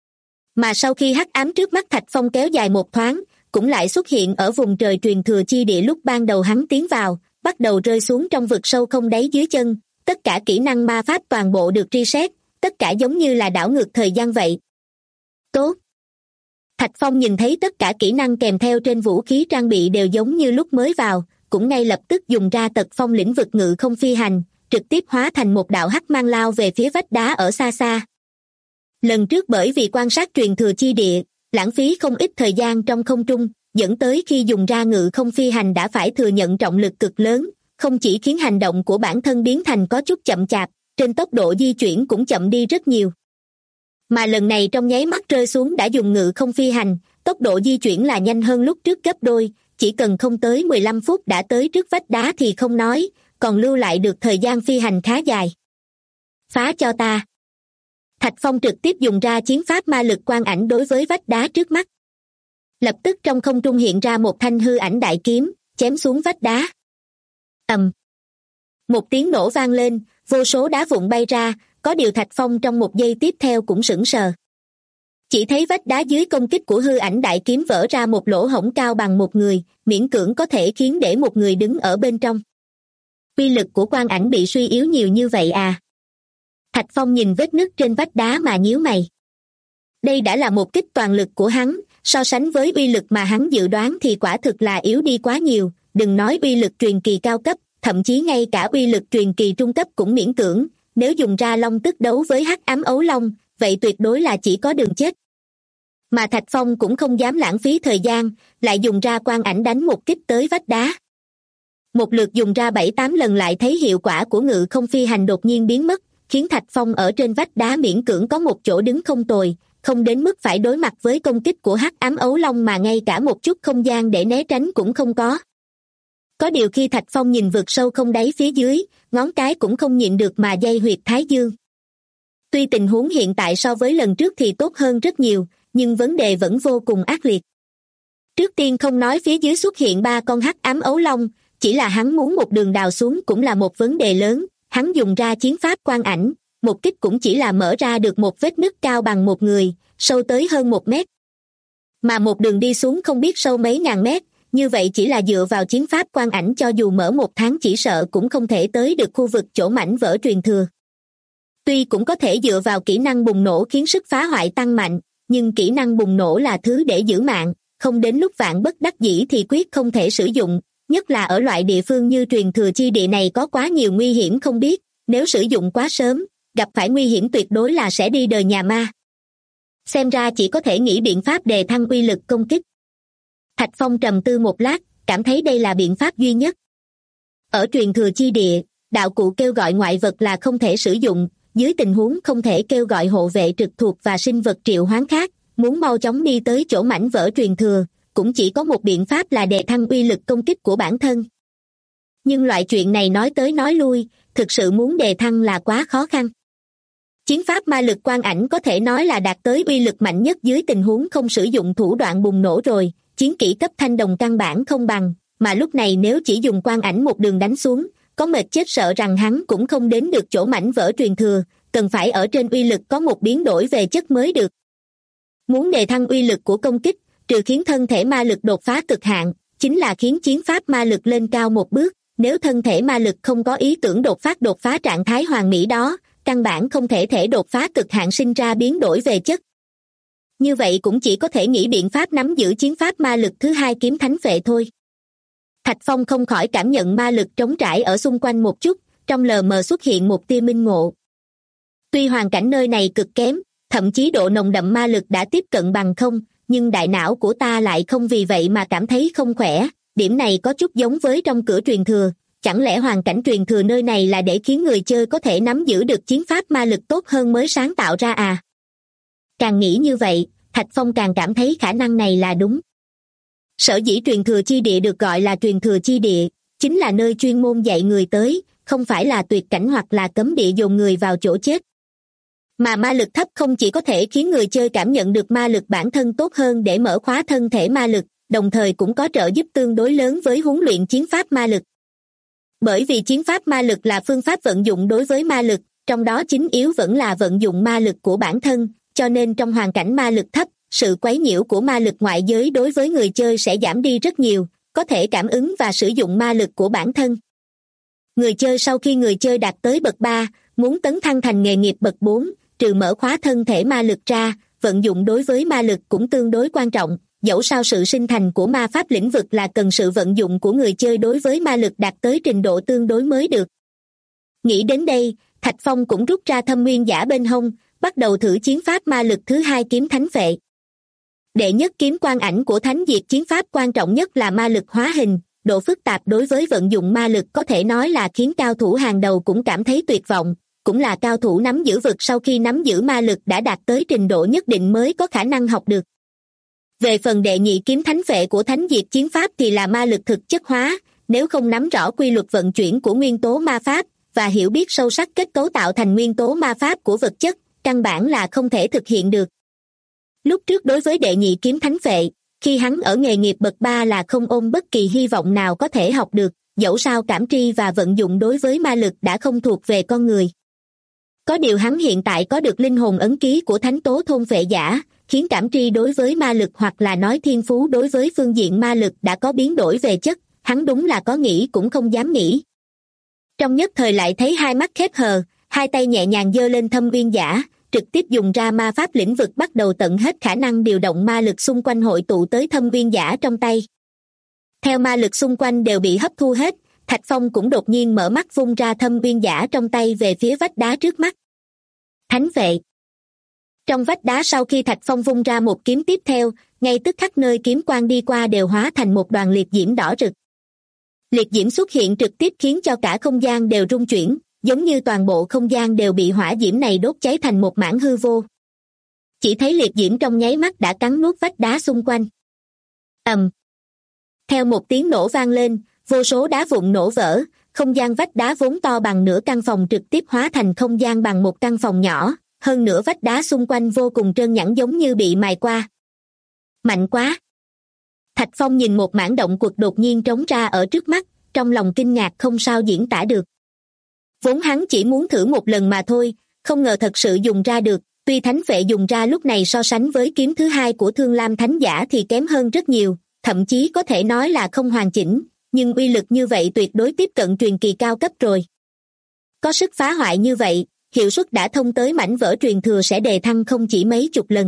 Mà sau khi hắc ám trước mắt Thạch Phong kéo dài một thoáng, cũng lại xuất hiện ở vùng trời truyền thừa chi địa lúc ban đầu hắn tiến vào, bắt đầu rơi xuống trong vực sâu không đáy dưới chân, tất cả kỹ năng ma pháp toàn bộ được reset, tất cả giống như là đảo ngược thời gian vậy. Tốt! Thạch Phong nhìn thấy tất cả kỹ năng kèm theo trên vũ khí trang bị đều giống như lúc mới vào, cũng ngay lập tức dùng ra tật phong lĩnh vực ngự không phi hành, trực tiếp hóa thành một đạo hắc mang lao về phía vách đá ở xa xa. Lần trước bởi vì quan sát truyền thừa chi địa, lãng phí không ít thời gian trong không trung, dẫn tới khi dùng ra ngự không phi hành đã phải thừa nhận trọng lực cực lớn, không chỉ khiến hành động của bản thân biến thành có chút chậm chạp, trên tốc độ di chuyển cũng chậm đi rất nhiều. Mà lần này trong nháy mắt rơi xuống đã dùng ngự không phi hành, tốc độ di chuyển là nhanh hơn lúc trước gấp đôi, chỉ cần không tới 15 phút đã tới trước vách đá thì không nói, còn lưu lại được thời gian phi hành khá dài. Phá cho ta! Thạch Phong trực tiếp dùng ra chiến pháp ma lực quang ảnh đối với vách đá trước mắt. Lập tức trong không trung hiện ra một thanh hư ảnh đại kiếm, chém xuống vách đá. Ầm! Một tiếng nổ vang lên, vô số đá vụn bay ra, có điều Thạch Phong trong một giây tiếp theo cũng sững sờ. Chỉ thấy vách đá dưới công kích của hư ảnh đại kiếm vỡ ra một lỗ hổng cao bằng một người, miễn cưỡng có thể khiến để một người đứng ở bên trong. Uy lực của quang ảnh bị suy yếu nhiều như vậy à? Thạch Phong nhìn vết nứt trên vách đá mà nhíu mày. Đây đã là một kích toàn lực của hắn, so sánh với uy lực mà hắn dự đoán thì quả thực là yếu đi quá nhiều, đừng nói uy lực truyền kỳ cao cấp, thậm chí ngay cả uy lực truyền kỳ trung cấp cũng miễn cưỡng, nếu dùng ra long tức đấu với hắc ám ấu long, vậy tuyệt đối là chỉ có đường chết. Mà Thạch Phong cũng không dám lãng phí thời gian, lại dùng ra quang ảnh đánh một kích tới vách đá. Một lượt dùng ra 7-8 lần lại thấy hiệu quả của ngự không phi hành đột nhiên biến mất, khiến Thạch Phong ở trên vách đá miễn cưỡng có một chỗ đứng không tồi, không đến mức phải đối mặt với công kích của hắc ám ấu long mà ngay cả một chút không gian để né tránh cũng không có. Có điều khi Thạch Phong nhìn vực sâu không đáy phía dưới, ngón cái cũng không nhịn được mà day huyệt thái dương. Tuy tình huống hiện tại so với lần trước thì tốt hơn rất nhiều, nhưng vấn đề vẫn vô cùng ác liệt. Trước tiên không nói phía dưới xuất hiện 3 con hắc ám ấu long, chỉ là hắn muốn một đường đào xuống cũng là một vấn đề lớn, hắn dùng ra chiến pháp quang ảnh, một kích cũng chỉ là mở ra được một vết nứt cao bằng một người, sâu tới hơn 1 mét. Mà một đường đi xuống không biết sâu mấy ngàn mét, như vậy chỉ là dựa vào chiến pháp quang ảnh cho dù mở 1 tháng chỉ sợ cũng không thể tới được khu vực chỗ mảnh vỡ truyền thừa. Tuy cũng có thể dựa vào kỹ năng bùng nổ khiến sức phá hoại tăng mạnh, nhưng kỹ năng bùng nổ là thứ để giữ mạng, không đến lúc vạn bất đắc dĩ thì quyết không thể sử dụng, nhất là ở loại địa phương như truyền thừa chi địa này có quá nhiều nguy hiểm không biết, nếu sử dụng quá sớm, gặp phải nguy hiểm tuyệt đối là sẽ đi đời nhà ma. Xem ra chỉ có thể nghĩ biện pháp đề thăng uy lực công kích. Thạch Phong trầm tư một lát, cảm thấy đây là biện pháp duy nhất. Ở truyền thừa chi địa, Đạo cụ kêu gọi ngoại vật là không thể sử dụng, dưới tình huống không thể kêu gọi hộ vệ trực thuộc và sinh vật triệu hoán khác, muốn mau chóng đi tới chỗ mảnh vỡ truyền thừa, cũng chỉ có một biện pháp là đề thăng uy lực công kích của bản thân. Nhưng loại chuyện này nói tới nói lui, thực sự muốn đề thăng là quá khó khăn. Chiến pháp ma lực quang ảnh có thể nói là đạt tới uy lực mạnh nhất dưới tình huống không sử dụng thủ đoạn bùng nổ rồi, chiến kỹ cấp thanh đồng căn bản không bằng, mà lúc này nếu chỉ dùng quang ảnh một đường đánh xuống, có mệt chết sợ rằng hắn cũng không đến được chỗ mảnh vỡ truyền thừa, cần phải ở trên uy lực có một biến đổi về chất mới được. Muốn đề thăng uy lực của công kích, trừ khiến thân thể ma lực đột phá cực hạn, chính là khiến chiến pháp ma lực lên cao một bước, nếu thân thể ma lực không có ý tưởng đột phá trạng thái hoàn mỹ đó, căn bản không thể đột phá cực hạn sinh ra biến đổi về chất. Như vậy cũng chỉ có thể nghĩ biện pháp nắm giữ chiến pháp ma lực thứ hai kiếm thánh phệ thôi. Thạch Phong không khỏi cảm nhận ma lực trống trải ở xung quanh một chút, trong lờ mờ xuất hiện một tia minh ngộ. Tuy hoàn cảnh nơi này cực kém, thậm chí độ nồng đậm ma lực đã tiếp cận bằng không, nhưng đại não của ta lại không vì vậy mà cảm thấy không khỏe, điểm này có chút giống với trong cửa truyền thừa, chẳng lẽ hoàn cảnh truyền thừa nơi này là để khiến người chơi có thể nắm giữ được chiến pháp ma lực tốt hơn mới sáng tạo ra à? Càng nghĩ như vậy, Thạch Phong càng cảm thấy khả năng này là đúng. Sở dĩ truyền thừa chi địa được gọi là truyền thừa chi địa, chính là nơi chuyên môn dạy người tới, không phải là tuyệt cảnh hoặc là cấm địa dồn người vào chỗ chết. Mà ma lực thấp không chỉ có thể khiến người chơi cảm nhận được ma lực bản thân tốt hơn để mở khóa thân thể ma lực, đồng thời cũng có trợ giúp tương đối lớn với huấn luyện chiến pháp ma lực. Bởi vì chiến pháp ma lực là phương pháp vận dụng đối với ma lực, trong đó chính yếu vẫn là vận dụng ma lực của bản thân, cho nên trong hoàn cảnh ma lực thấp, sự quấy nhiễu của ma lực ngoại giới đối với người chơi sẽ giảm đi rất nhiều, có thể cảm ứng và sử dụng ma lực của bản thân. Người chơi sau khi người chơi đạt tới bậc 3, muốn tấn thăng thành nghề nghiệp bậc 4, trừ mở khóa thân thể ma lực ra, vận dụng đối với ma lực cũng tương đối quan trọng, dẫu sao sự sinh thành của ma pháp lĩnh vực là cần sự vận dụng của người chơi đối với ma lực đạt tới trình độ tương đối mới được. Nghĩ đến đây, Thạch Phong cũng rút ra thâm nguyên giả bên hông, bắt đầu thử chiến pháp ma lực thứ hai kiếm thánh phệ. Đệ nhất kiếm quang ảnh của thánh diệt chiến pháp quan trọng nhất là ma lực hóa hình, độ phức tạp đối với vận dụng ma lực có thể nói là khiến cao thủ hàng đầu cũng cảm thấy tuyệt vọng, cũng là cao thủ nắm giữ vực sau khi nắm giữ ma lực đã đạt tới trình độ nhất định mới có khả năng học được. Về phần đệ nhị kiếm thánh phệ của thánh diệt chiến pháp thì là ma lực thực chất hóa, nếu không nắm rõ quy luật vận chuyển của nguyên tố ma pháp và hiểu biết sâu sắc kết cấu tạo thành nguyên tố ma pháp của vật chất, căn bản là không thể thực hiện được. Lúc trước đối với đệ nhị kiếm thánh phệ, khi hắn ở nghề nghiệp bậc 3 là không ôm bất kỳ hy vọng nào có thể học được, dẫu sao cảm tri và vận dụng đối với ma lực đã không thuộc về con người. Có điều hắn hiện tại có được linh hồn ấn ký của thánh tố thôn phệ giả, khiến cảm tri đối với ma lực hoặc là nói thiên phú đối với phương diện ma lực đã có biến đổi về chất, hắn đúng là có nghĩ cũng không dám nghĩ. Trong nhất thời lại thấy hai mắt khép hờ, hai tay nhẹ nhàng giơ lên thâm uyên giả, trực tiếp dùng ra ma pháp lĩnh vực bắt đầu tận hết khả năng điều động ma lực xung quanh hội tụ tới thâm uyên giả trong tay. Theo ma lực xung quanh đều bị hấp thu hết, Thạch Phong cũng đột nhiên mở mắt vung ra thâm uyên giả trong tay về phía vách đá trước mắt. Thánh vệ. Trong vách đá sau khi Thạch Phong vung ra một kiếm tiếp theo, ngay tức khắc nơi kiếm quang đi qua đều hóa thành một đoàn liệt diễm đỏ rực. Liệt diễm xuất hiện trực tiếp khiến cho cả không gian đều rung chuyển, giống như toàn bộ không gian đều bị hỏa diễm này đốt cháy thành một mảng hư vô. Chỉ thấy liệt diễm trong nháy mắt đã cắn nuốt vách đá xung quanh. Ầm. Theo một tiếng nổ vang lên, vô số đá vụn nổ vỡ, không gian vách đá vốn to bằng nửa căn phòng trực tiếp hóa thành không gian bằng một căn phòng nhỏ, hơn nữa vách đá xung quanh vô cùng trơn nhẵn giống như bị mài qua. Mạnh quá! Thạch Phong nhìn một mảng động quật đột nhiên trống ra ở trước mắt, trong lòng kinh ngạc không sao diễn tả được. Vốn hắn chỉ muốn thử một lần mà thôi, không ngờ thật sự dùng ra được, tuy thánh vệ dùng ra lúc này so sánh với kiếm thứ hai của Thương Lam Thánh Giả thì kém hơn rất nhiều, thậm chí có thể nói là không hoàn chỉnh, nhưng uy lực như vậy tuyệt đối tiếp cận truyền kỳ cao cấp rồi. Có sức phá hoại như vậy, hiệu suất đã thông tới mảnh vỡ truyền thừa sẽ đề thăng không chỉ mấy chục lần.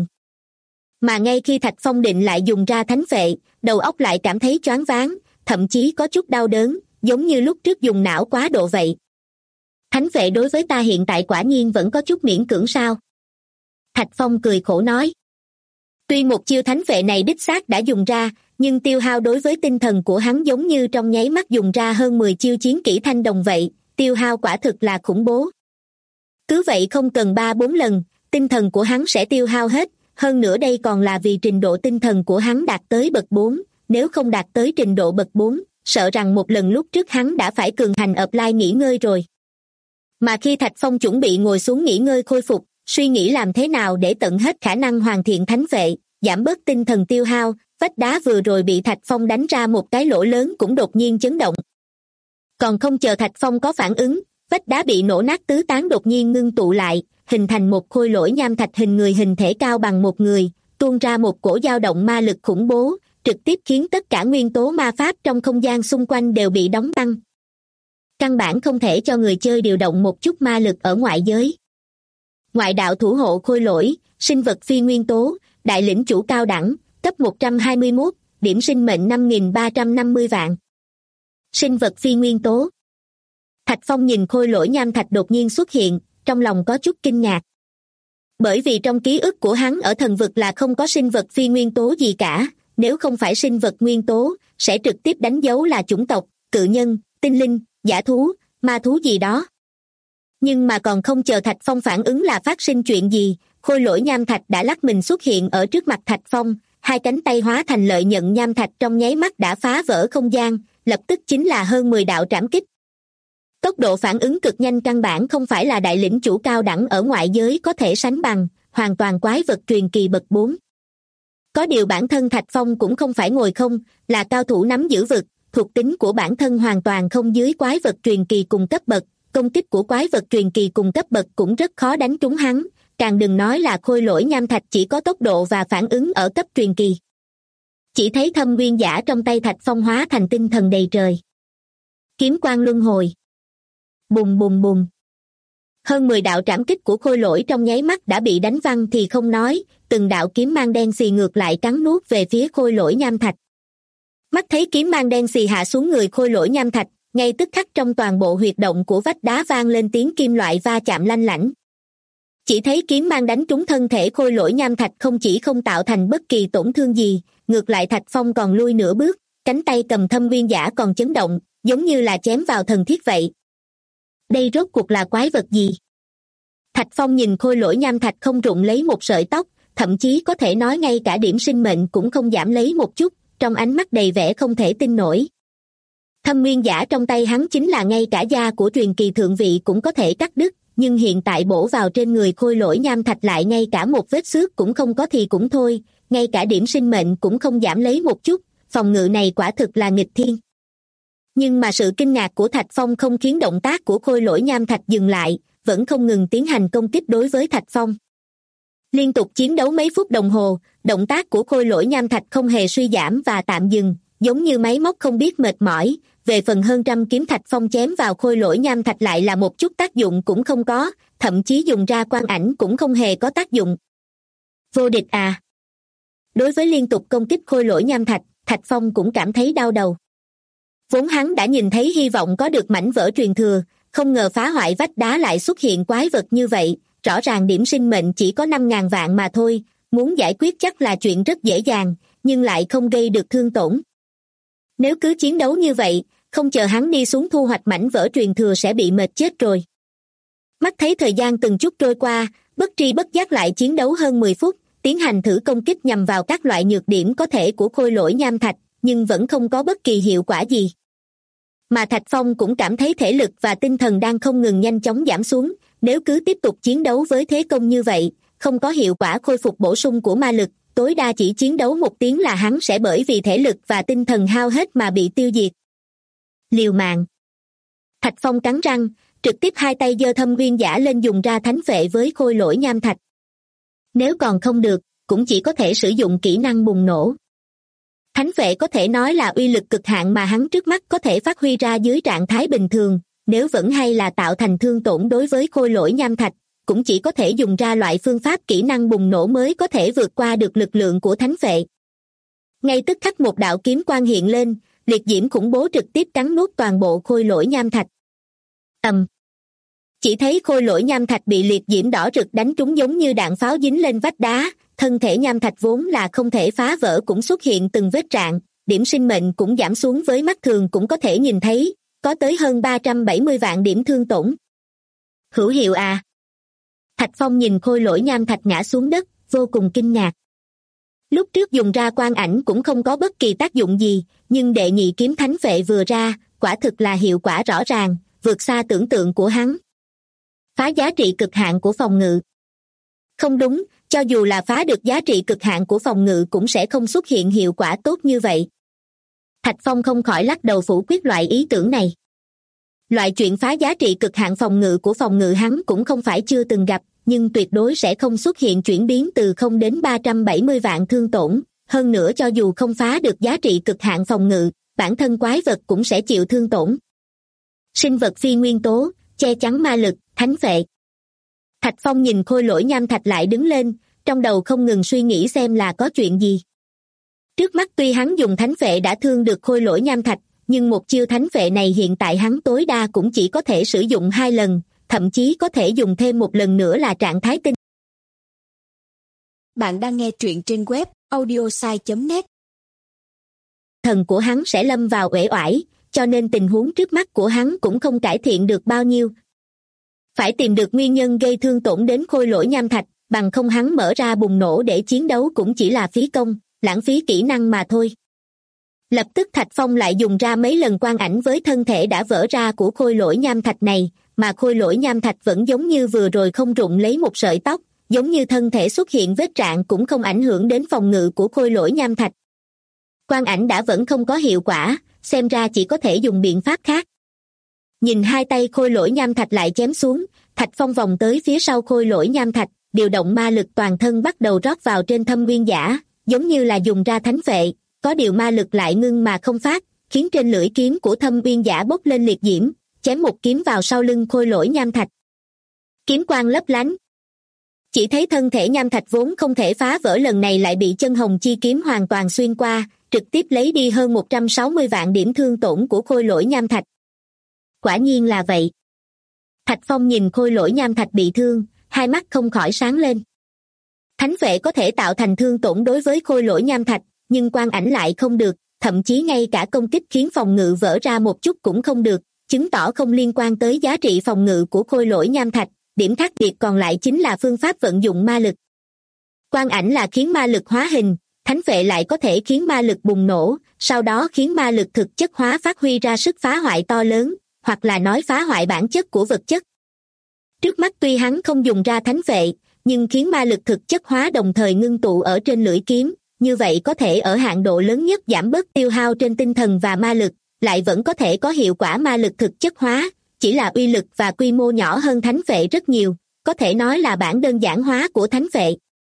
Mà ngay khi Thạch Phong định lại dùng ra thánh vệ, đầu óc lại cảm thấy choáng váng, thậm chí có chút đau đớn, giống như lúc trước dùng não quá độ vậy. Thánh vệ đối với ta hiện tại quả nhiên vẫn có chút miễn cưỡng sao? Thạch Phong cười khổ nói. Tuy một chiêu thánh vệ này đích xác đã dùng ra, nhưng tiêu hao đối với tinh thần của hắn giống như trong nháy mắt dùng ra hơn 10 chiêu chiến kỹ thanh đồng vậy, tiêu hao quả thực là khủng bố. Cứ vậy không cần 3-4 lần, tinh thần của hắn sẽ tiêu hao hết, hơn nữa đây còn là vì trình độ tinh thần của hắn đạt tới bậc 4, nếu không đạt tới trình độ bậc 4, sợ rằng một lần lúc trước hắn đã phải cường hành offline nghỉ ngơi rồi. Mà khi Thạch Phong chuẩn bị ngồi xuống nghỉ ngơi khôi phục, suy nghĩ làm thế nào để tận hết khả năng hoàn thiện thánh vệ, giảm bớt tinh thần tiêu hao, vách đá vừa rồi bị Thạch Phong đánh ra một cái lỗ lớn cũng đột nhiên chấn động. Còn không chờ Thạch Phong có phản ứng, vách đá bị nổ nát tứ tán đột nhiên ngưng tụ lại, hình thành một khôi lỗi nham thạch hình người hình thể cao bằng một người, tuôn ra một cổ dao động ma lực khủng bố, trực tiếp khiến tất cả nguyên tố ma pháp trong không gian xung quanh đều bị đóng băng. Căn bản không thể cho người chơi điều động một chút ma lực ở ngoại giới. Ngoại đạo thủ hộ khôi lỗi, sinh vật phi nguyên tố, đại lĩnh chủ cao đẳng, cấp 121, điểm sinh mệnh 5.350 vạn. Sinh vật phi nguyên tố. Thạch Phong nhìn khôi lỗi nham thạch đột nhiên xuất hiện, trong lòng có chút kinh ngạc. Bởi vì trong ký ức của hắn ở thần vực là không có sinh vật phi nguyên tố gì cả, nếu không phải sinh vật nguyên tố, sẽ trực tiếp đánh dấu là chủng tộc, cự nhân, tinh linh, giả thú, ma thú gì đó. Nhưng mà còn không chờ Thạch Phong phản ứng là phát sinh chuyện gì, khôi lỗi nham thạch đã lắc mình xuất hiện ở trước mặt Thạch Phong, hai cánh tay hóa thành lợi nhận nham thạch trong nháy mắt đã phá vỡ không gian, lập tức chính là hơn 10 đạo trảm kích. Tốc độ phản ứng cực nhanh căn bản không phải là đại lĩnh chủ cao đẳng ở ngoại giới có thể sánh bằng, hoàn toàn quái vật truyền kỳ bậc 4. Có điều bản thân Thạch Phong cũng không phải ngồi không, là cao thủ nắm giữ vực, thuộc tính của bản thân hoàn toàn không dưới quái vật truyền kỳ cùng cấp bậc, công kích của quái vật truyền kỳ cùng cấp bậc cũng rất khó đánh trúng hắn, càng đừng nói là khôi lỗi nham thạch chỉ có tốc độ và phản ứng ở cấp truyền kỳ. Chỉ thấy thâm nguyên giả trong tay Thạch Phong hóa thành tinh thần đầy trời. Kiếm quang luân hồi. Bùng bùng bùng. Hơn 10 đạo trảm kích của khôi lỗi trong nháy mắt đã bị đánh văng thì không nói, từng đạo kiếm mang đen xì ngược lại cắn nuốt về phía khôi lỗi nham thạch. Mắt thấy kiếm mang đen xì hạ xuống người khôi lỗi nham thạch, ngay tức khắc trong toàn bộ huyệt động của vách đá vang lên tiếng kim loại va chạm lanh lảnh. Chỉ thấy kiếm mang đánh trúng thân thể khôi lỗi nham thạch không chỉ không tạo thành bất kỳ tổn thương gì, ngược lại Thạch Phong còn lui nửa bước, cánh tay cầm thâm nguyên giả còn chấn động, giống như là chém vào thần thiết vậy. Đây rốt cuộc là quái vật gì? Thạch Phong nhìn khôi lỗi nham thạch không rụng lấy một sợi tóc, thậm chí có thể nói ngay cả điểm sinh mệnh cũng không giảm lấy một chút, trong ánh mắt đầy vẻ không thể tin nổi. Thâm nguyên giả trong tay hắn chính là ngay cả da của truyền kỳ thượng vị cũng có thể cắt đứt, nhưng hiện tại bổ vào trên người khôi lỗi nham thạch lại ngay cả một vết xước cũng không có thì cũng thôi, ngay cả điểm sinh mệnh cũng không giảm lấy một chút, phòng ngự này quả thực là nghịch thiên. Nhưng mà sự kinh ngạc của Thạch Phong không khiến động tác của khôi lỗi nham thạch dừng lại, vẫn không ngừng tiến hành công kích đối với Thạch Phong. Liên tục chiến đấu mấy phút đồng hồ, động tác của khôi lỗi nham thạch không hề suy giảm và tạm dừng, giống như máy móc không biết mệt mỏi. Về phần hơn trăm kiếm Thạch Phong chém vào khôi lỗi nham thạch lại là một chút tác dụng cũng không có, thậm chí dùng ra quang ảnh cũng không hề có tác dụng. Vô địch à? Đối với liên tục công kích khôi lỗi nham thạch, Thạch Phong cũng cảm thấy đau đầu. Vốn hắn đã nhìn thấy hy vọng có được mảnh vỡ truyền thừa, không ngờ phá hoại vách đá lại xuất hiện quái vật như vậy, rõ ràng điểm sinh mệnh chỉ có 5.000 vạn mà thôi, muốn giải quyết chắc là chuyện rất dễ dàng, nhưng lại không gây được thương tổn. Nếu cứ chiến đấu như vậy, không chờ hắn đi xuống thu hoạch mảnh vỡ truyền thừa sẽ bị mệt chết rồi. Mắt thấy thời gian từng chút trôi qua, bất tri bất giác lại chiến đấu hơn 10 phút, tiến hành thử công kích nhằm vào các loại nhược điểm có thể của khôi lỗi nham thạch, nhưng vẫn không có bất kỳ hiệu quả gì. Mà Thạch Phong cũng cảm thấy thể lực và tinh thần đang không ngừng nhanh chóng giảm xuống, nếu cứ tiếp tục chiến đấu với thế công như vậy, không có hiệu quả khôi phục bổ sung của ma lực, tối đa chỉ chiến đấu 1 tiếng là hắn sẽ bởi vì thể lực và tinh thần hao hết mà bị tiêu diệt. Liều mạng. Thạch Phong cắn răng, trực tiếp hai tay giơ thâm nguyên giả lên dùng ra thánh vệ với khôi lỗi nham thạch. Nếu còn không được, cũng chỉ có thể sử dụng kỹ năng bùng nổ. Thánh vệ có thể nói là uy lực cực hạn mà hắn trước mắt có thể phát huy ra dưới trạng thái bình thường, nếu vẫn hay là tạo thành thương tổn đối với khôi lỗi nham thạch, cũng chỉ có thể dùng ra loại phương pháp kỹ năng bùng nổ mới có thể vượt qua được lực lượng của thánh vệ. Ngay tức khắc một đạo kiếm quang hiện lên, liệt diễm khủng bố trực tiếp cắn nuốt toàn bộ khôi lỗi nham thạch. Chỉ thấy khôi lỗi nham thạch bị liệt diễm đỏ rực đánh trúng giống như đạn pháo dính lên vách đá, thân thể nham thạch vốn là không thể phá vỡ cũng xuất hiện từng vết rạn, điểm sinh mệnh cũng giảm xuống với mắt thường cũng có thể nhìn thấy, có tới hơn 370 vạn điểm thương tổn. Hữu hiệu à? Thạch Phong nhìn khôi lỗi nham thạch ngã xuống đất, vô cùng kinh ngạc. Lúc trước dùng ra quan ảnh cũng không có bất kỳ tác dụng gì, nhưng đệ nhị kiếm thánh vệ vừa ra, quả thực là hiệu quả rõ ràng, vượt xa tưởng tượng của hắn. Phá giá trị cực hạn của phòng ngự. Không đúng, cho dù là phá được giá trị cực hạn của phòng ngự cũng sẽ không xuất hiện hiệu quả tốt như vậy. Thạch Phong không khỏi lắc đầu phủ quyết loại ý tưởng này. Loại chuyện phá giá trị cực hạn phòng ngự hắn cũng không phải chưa từng gặp, nhưng tuyệt đối sẽ không xuất hiện chuyển biến từ 0 đến 370 vạn thương tổn. Hơn nữa cho dù không phá được giá trị cực hạn phòng ngự, bản thân quái vật cũng sẽ chịu thương tổn. Sinh vật phi nguyên tố, che chắn ma lực, thánh vệ. Thạch Phong nhìn khôi lỗi nham thạch lại đứng lên, trong đầu không ngừng suy nghĩ xem là có chuyện gì. Trước mắt tuy hắn dùng thánh vệ đã thương được khôi lỗi nham thạch, nhưng một chiêu thánh vệ này hiện tại hắn tối đa cũng chỉ có thể sử dụng 2 lần, thậm chí có thể dùng thêm một lần nữa là trạng thái tinh. Bạn đang nghe truyện trên web audiosai.net. Thần của hắn sẽ lâm vào uể oải, cho nên tình huống trước mắt của hắn cũng không cải thiện được bao nhiêu. Phải tìm được nguyên nhân gây thương tổn đến khôi lỗi nham thạch, bằng không hắn mở ra bùng nổ để chiến đấu cũng chỉ là phí công, lãng phí kỹ năng mà thôi. Lập tức Thạch Phong lại dùng ra mấy lần quan ảnh với thân thể đã vỡ ra của khôi lỗi nham thạch này, mà khôi lỗi nham thạch vẫn giống như vừa rồi không rụng lấy một sợi tóc, giống như thân thể xuất hiện vết rạn cũng không ảnh hưởng đến phòng ngự của khôi lỗi nham thạch. Quan ảnh đã vẫn không có hiệu quả, xem ra chỉ có thể dùng biện pháp khác. Nhìn hai tay khôi lỗi nham thạch lại chém xuống, Thạch Phong vòng tới phía sau khôi lỗi nham thạch, điều động ma lực toàn thân bắt đầu rót vào trên thâm nguyên giả, giống như là dùng ra thánh vệ, có điều ma lực lại ngưng mà không phát, khiến trên lưỡi kiếm của thâm nguyên giả bốc lên liệt diễm, chém một kiếm vào sau lưng khôi lỗi nham thạch. Kiếm quang lấp lánh. Chỉ thấy thân thể nham thạch vốn không thể phá vỡ lần này lại bị chân hồng chi kiếm hoàn toàn xuyên qua, trực tiếp lấy đi hơn 160 vạn điểm thương tổn của khôi lỗi nham thạch. Quả nhiên là vậy. Thạch Phong nhìn khôi lỗi nham thạch bị thương, hai mắt không khỏi sáng lên. Thánh vệ có thể tạo thành thương tổn đối với khôi lỗi nham thạch, nhưng quan ảnh lại không được, thậm chí ngay cả công kích khiến phòng ngự vỡ ra một chút cũng không được, chứng tỏ không liên quan tới giá trị phòng ngự của khôi lỗi nham thạch, điểm khác biệt còn lại chính là phương pháp vận dụng ma lực. Quan ảnh là khiến ma lực hóa hình, thánh vệ lại có thể khiến ma lực bùng nổ, sau đó khiến ma lực thực chất hóa phát huy ra sức phá hoại to lớn, hoặc là nói phá hoại bản chất của vật chất. Trước mắt tuy hắn không dùng ra thánh vệ, nhưng khiến ma lực thực chất hóa đồng thời ngưng tụ ở trên lưỡi kiếm, như vậy có thể ở hạn độ lớn nhất giảm bớt tiêu hao trên tinh thần và ma lực, lại vẫn có thể có hiệu quả ma lực thực chất hóa, chỉ là uy lực và quy mô nhỏ hơn thánh vệ rất nhiều, có thể nói là bản đơn giản hóa của thánh vệ.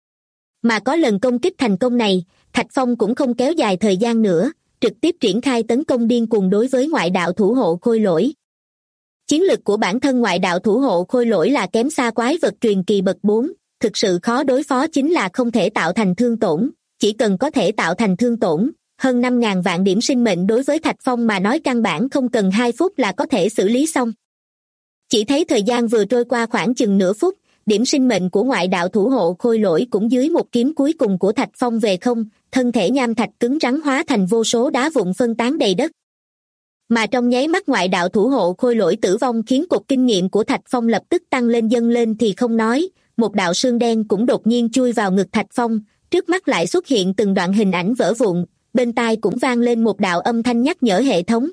Mà có lần công kích thành công này, Thạch Phong cũng không kéo dài thời gian nữa, trực tiếp triển khai tấn công điên cuồng đối với ngoại đạo thủ hộ khôi lỗi. Chiến lực của bản thân ngoại đạo thủ hộ khôi lỗi là kém xa quái vật truyền kỳ bậc 4, thực sự khó đối phó chính là không thể tạo thành thương tổn, chỉ cần có thể tạo thành thương tổn, hơn 5.000 vạn điểm sinh mệnh đối với Thạch Phong mà nói căn bản không cần 2 phút là có thể xử lý xong. Chỉ thấy thời gian vừa trôi qua khoảng chừng nửa phút, điểm sinh mệnh của ngoại đạo thủ hộ khôi lỗi cũng dưới một kiếm cuối cùng của Thạch Phong về không, thân thể nham thạch cứng rắn hóa thành vô số đá vụn phân tán đầy đất. Mà trong nháy mắt ngoại đạo thủ hộ khôi lỗi tử vong khiến cột kinh nghiệm của Thạch Phong lập tức tăng lên dâng lên thì không nói, một đạo sương đen cũng đột nhiên chui vào ngực Thạch Phong, trước mắt lại xuất hiện từng đoạn hình ảnh vỡ vụn, bên tai cũng vang lên một đạo âm thanh nhắc nhở hệ thống.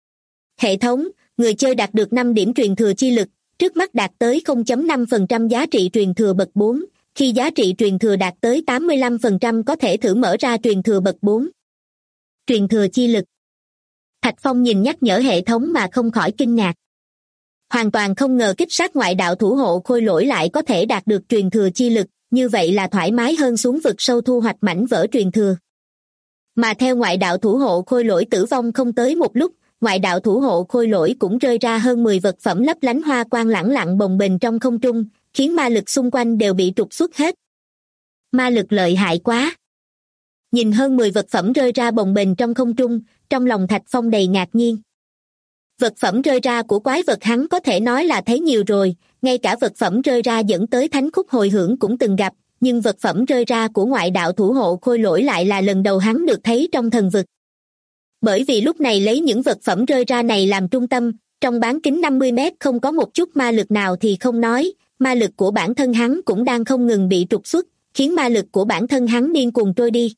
Hệ thống, người chơi đạt được 5 điểm truyền thừa chi lực, trước mắt đạt tới 0.5% giá trị truyền thừa bậc 4, khi giá trị truyền thừa đạt tới 85% có thể thử mở ra truyền thừa bậc 4. Truyền thừa chi lực. Thạch Phong nhìn nhắc nhở hệ thống mà không khỏi kinh ngạc. Hoàn toàn không ngờ kích sát ngoại đạo thủ hộ khôi lỗi lại có thể đạt được truyền thừa chi lực, như vậy là thoải mái hơn xuống vực sâu thu hoạch mảnh vỡ truyền thừa. Mà theo ngoại đạo thủ hộ khôi lỗi tử vong không tới một lúc, ngoại đạo thủ hộ khôi lỗi cũng rơi ra hơn 10 vật phẩm lấp lánh hoa quang lẳng lặng bồng bềnh trong không trung, khiến ma lực xung quanh đều bị trục xuất hết. Ma lực lợi hại quá. Nhìn hơn 10 vật phẩm rơi ra bồng bềnh trong không trung, trong lòng Thạch Phong đầy ngạc nhiên. Vật phẩm rơi ra của quái vật hắn có thể nói là thấy nhiều rồi, ngay cả vật phẩm rơi ra dẫn tới thánh khúc hồi hưởng cũng từng gặp, nhưng vật phẩm rơi ra của ngoại đạo thủ hộ khôi lỗi lại là lần đầu hắn được thấy trong thần vực. Bởi vì lúc này lấy những vật phẩm rơi ra này làm trung tâm, trong bán kính 50 mét không có một chút ma lực nào thì không nói, ma lực của bản thân hắn cũng đang không ngừng bị trục xuất, khiến ma lực của bản thân hắn điên cuồng trôi đi.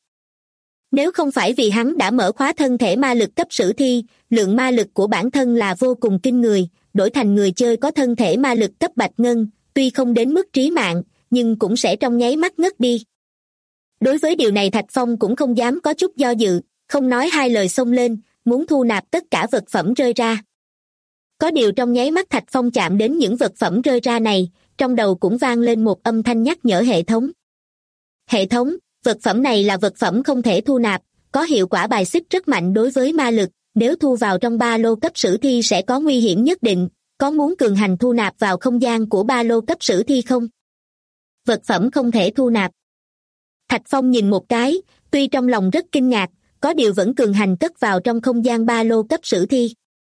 Nếu không phải vì hắn đã mở khóa thân thể ma lực cấp sử thi, lượng ma lực của bản thân là vô cùng kinh người, đổi thành người chơi có thân thể ma lực cấp bạch ngân, tuy không đến mức trí mạng, nhưng cũng sẽ trong nháy mắt ngất đi. Đối với điều này Thạch Phong cũng không dám có chút do dự, không nói hai lời xông lên, muốn thu nạp tất cả vật phẩm rơi ra. Có điều trong nháy mắt Thạch Phong chạm đến những vật phẩm rơi ra này, trong đầu cũng vang lên một âm thanh nhắc nhở hệ thống. Hệ thống, vật phẩm này là vật phẩm không thể thu nạp, có hiệu quả bài xích rất mạnh đối với ma lực, nếu thu vào trong ba lô cấp sử thi sẽ có nguy hiểm nhất định, có muốn cường hành thu nạp vào không gian của ba lô cấp sử thi không? Vật phẩm không thể thu nạp. Thạch Phong nhìn một cái, tuy trong lòng rất kinh ngạc, có điều vẫn cường hành cất vào trong không gian ba lô cấp sử thi.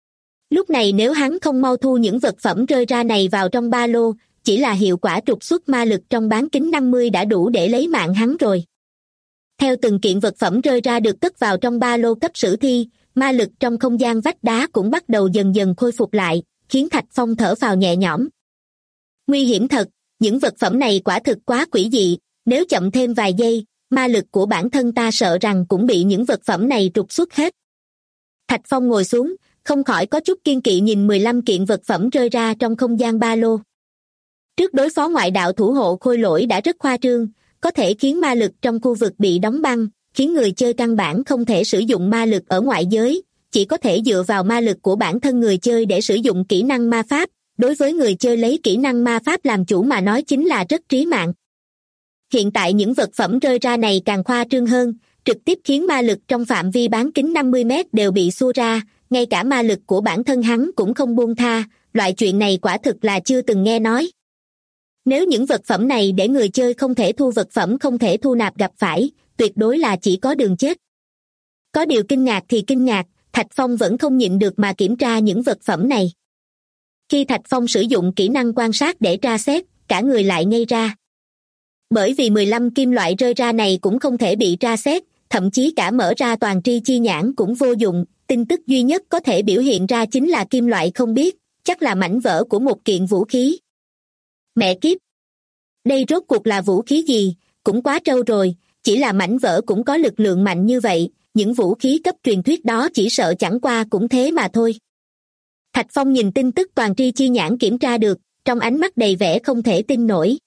Lúc này nếu hắn không mau thu những vật phẩm rơi ra này vào trong ba lô, chỉ là hiệu quả trục xuất ma lực trong bán kính 50 đã đủ để lấy mạng hắn rồi. Theo từng kiện vật phẩm rơi ra được cất vào trong ba lô cấp sử thi, ma lực trong không gian vách đá cũng bắt đầu dần dần khôi phục lại, khiến Thạch Phong thở phào nhẹ nhõm. Nguy hiểm thật, những vật phẩm này quả thực quá quỷ dị, nếu chậm thêm vài giây, ma lực của bản thân ta sợ rằng cũng bị những vật phẩm này trục xuất hết. Thạch Phong ngồi xuống, không khỏi có chút kiêng kỵ nhìn 15 kiện vật phẩm rơi ra trong không gian ba lô. Trước đối phó ngoại đạo thủ hộ khôi lỗi đã rất khoa trương, có thể khiến ma lực trong khu vực bị đóng băng, khiến người chơi căn bản không thể sử dụng ma lực ở ngoại giới, chỉ có thể dựa vào ma lực của bản thân người chơi để sử dụng kỹ năng ma pháp. Đối với người chơi lấy kỹ năng ma pháp làm chủ mà nói chính là rất trí mạng. Hiện tại những vật phẩm rơi ra này càng khoa trương hơn, trực tiếp khiến ma lực trong phạm vi bán kính 50 mét đều bị xua ra, ngay cả ma lực của bản thân hắn cũng không buông tha, loại chuyện này quả thực là chưa từng nghe nói. Nếu những vật phẩm này để người chơi không thể thu vật phẩm không thể thu nạp gặp phải, tuyệt đối là chỉ có đường chết. Có điều kinh ngạc thì kinh ngạc, Thạch Phong vẫn không nhịn được mà kiểm tra những vật phẩm này. Khi Thạch Phong sử dụng kỹ năng quan sát để tra xét, cả người lại ngây ra. Bởi vì 15 kim loại rơi ra này cũng không thể bị tra xét, thậm chí cả mở ra toàn tri chi nhãn cũng vô dụng, tin tức duy nhất có thể biểu hiện ra chính là kim loại không biết, chắc là mảnh vỡ của một kiện vũ khí. Mẹ kiếp! Đây rốt cuộc là vũ khí gì, cũng quá trâu rồi, chỉ là mảnh vỡ cũng có lực lượng mạnh như vậy, những vũ khí cấp truyền thuyết đó chỉ sợ chẳng qua cũng thế mà thôi. Thạch Phong nhìn tin tức toàn tri chi nhãn kiểm tra được, trong ánh mắt đầy vẻ không thể tin nổi.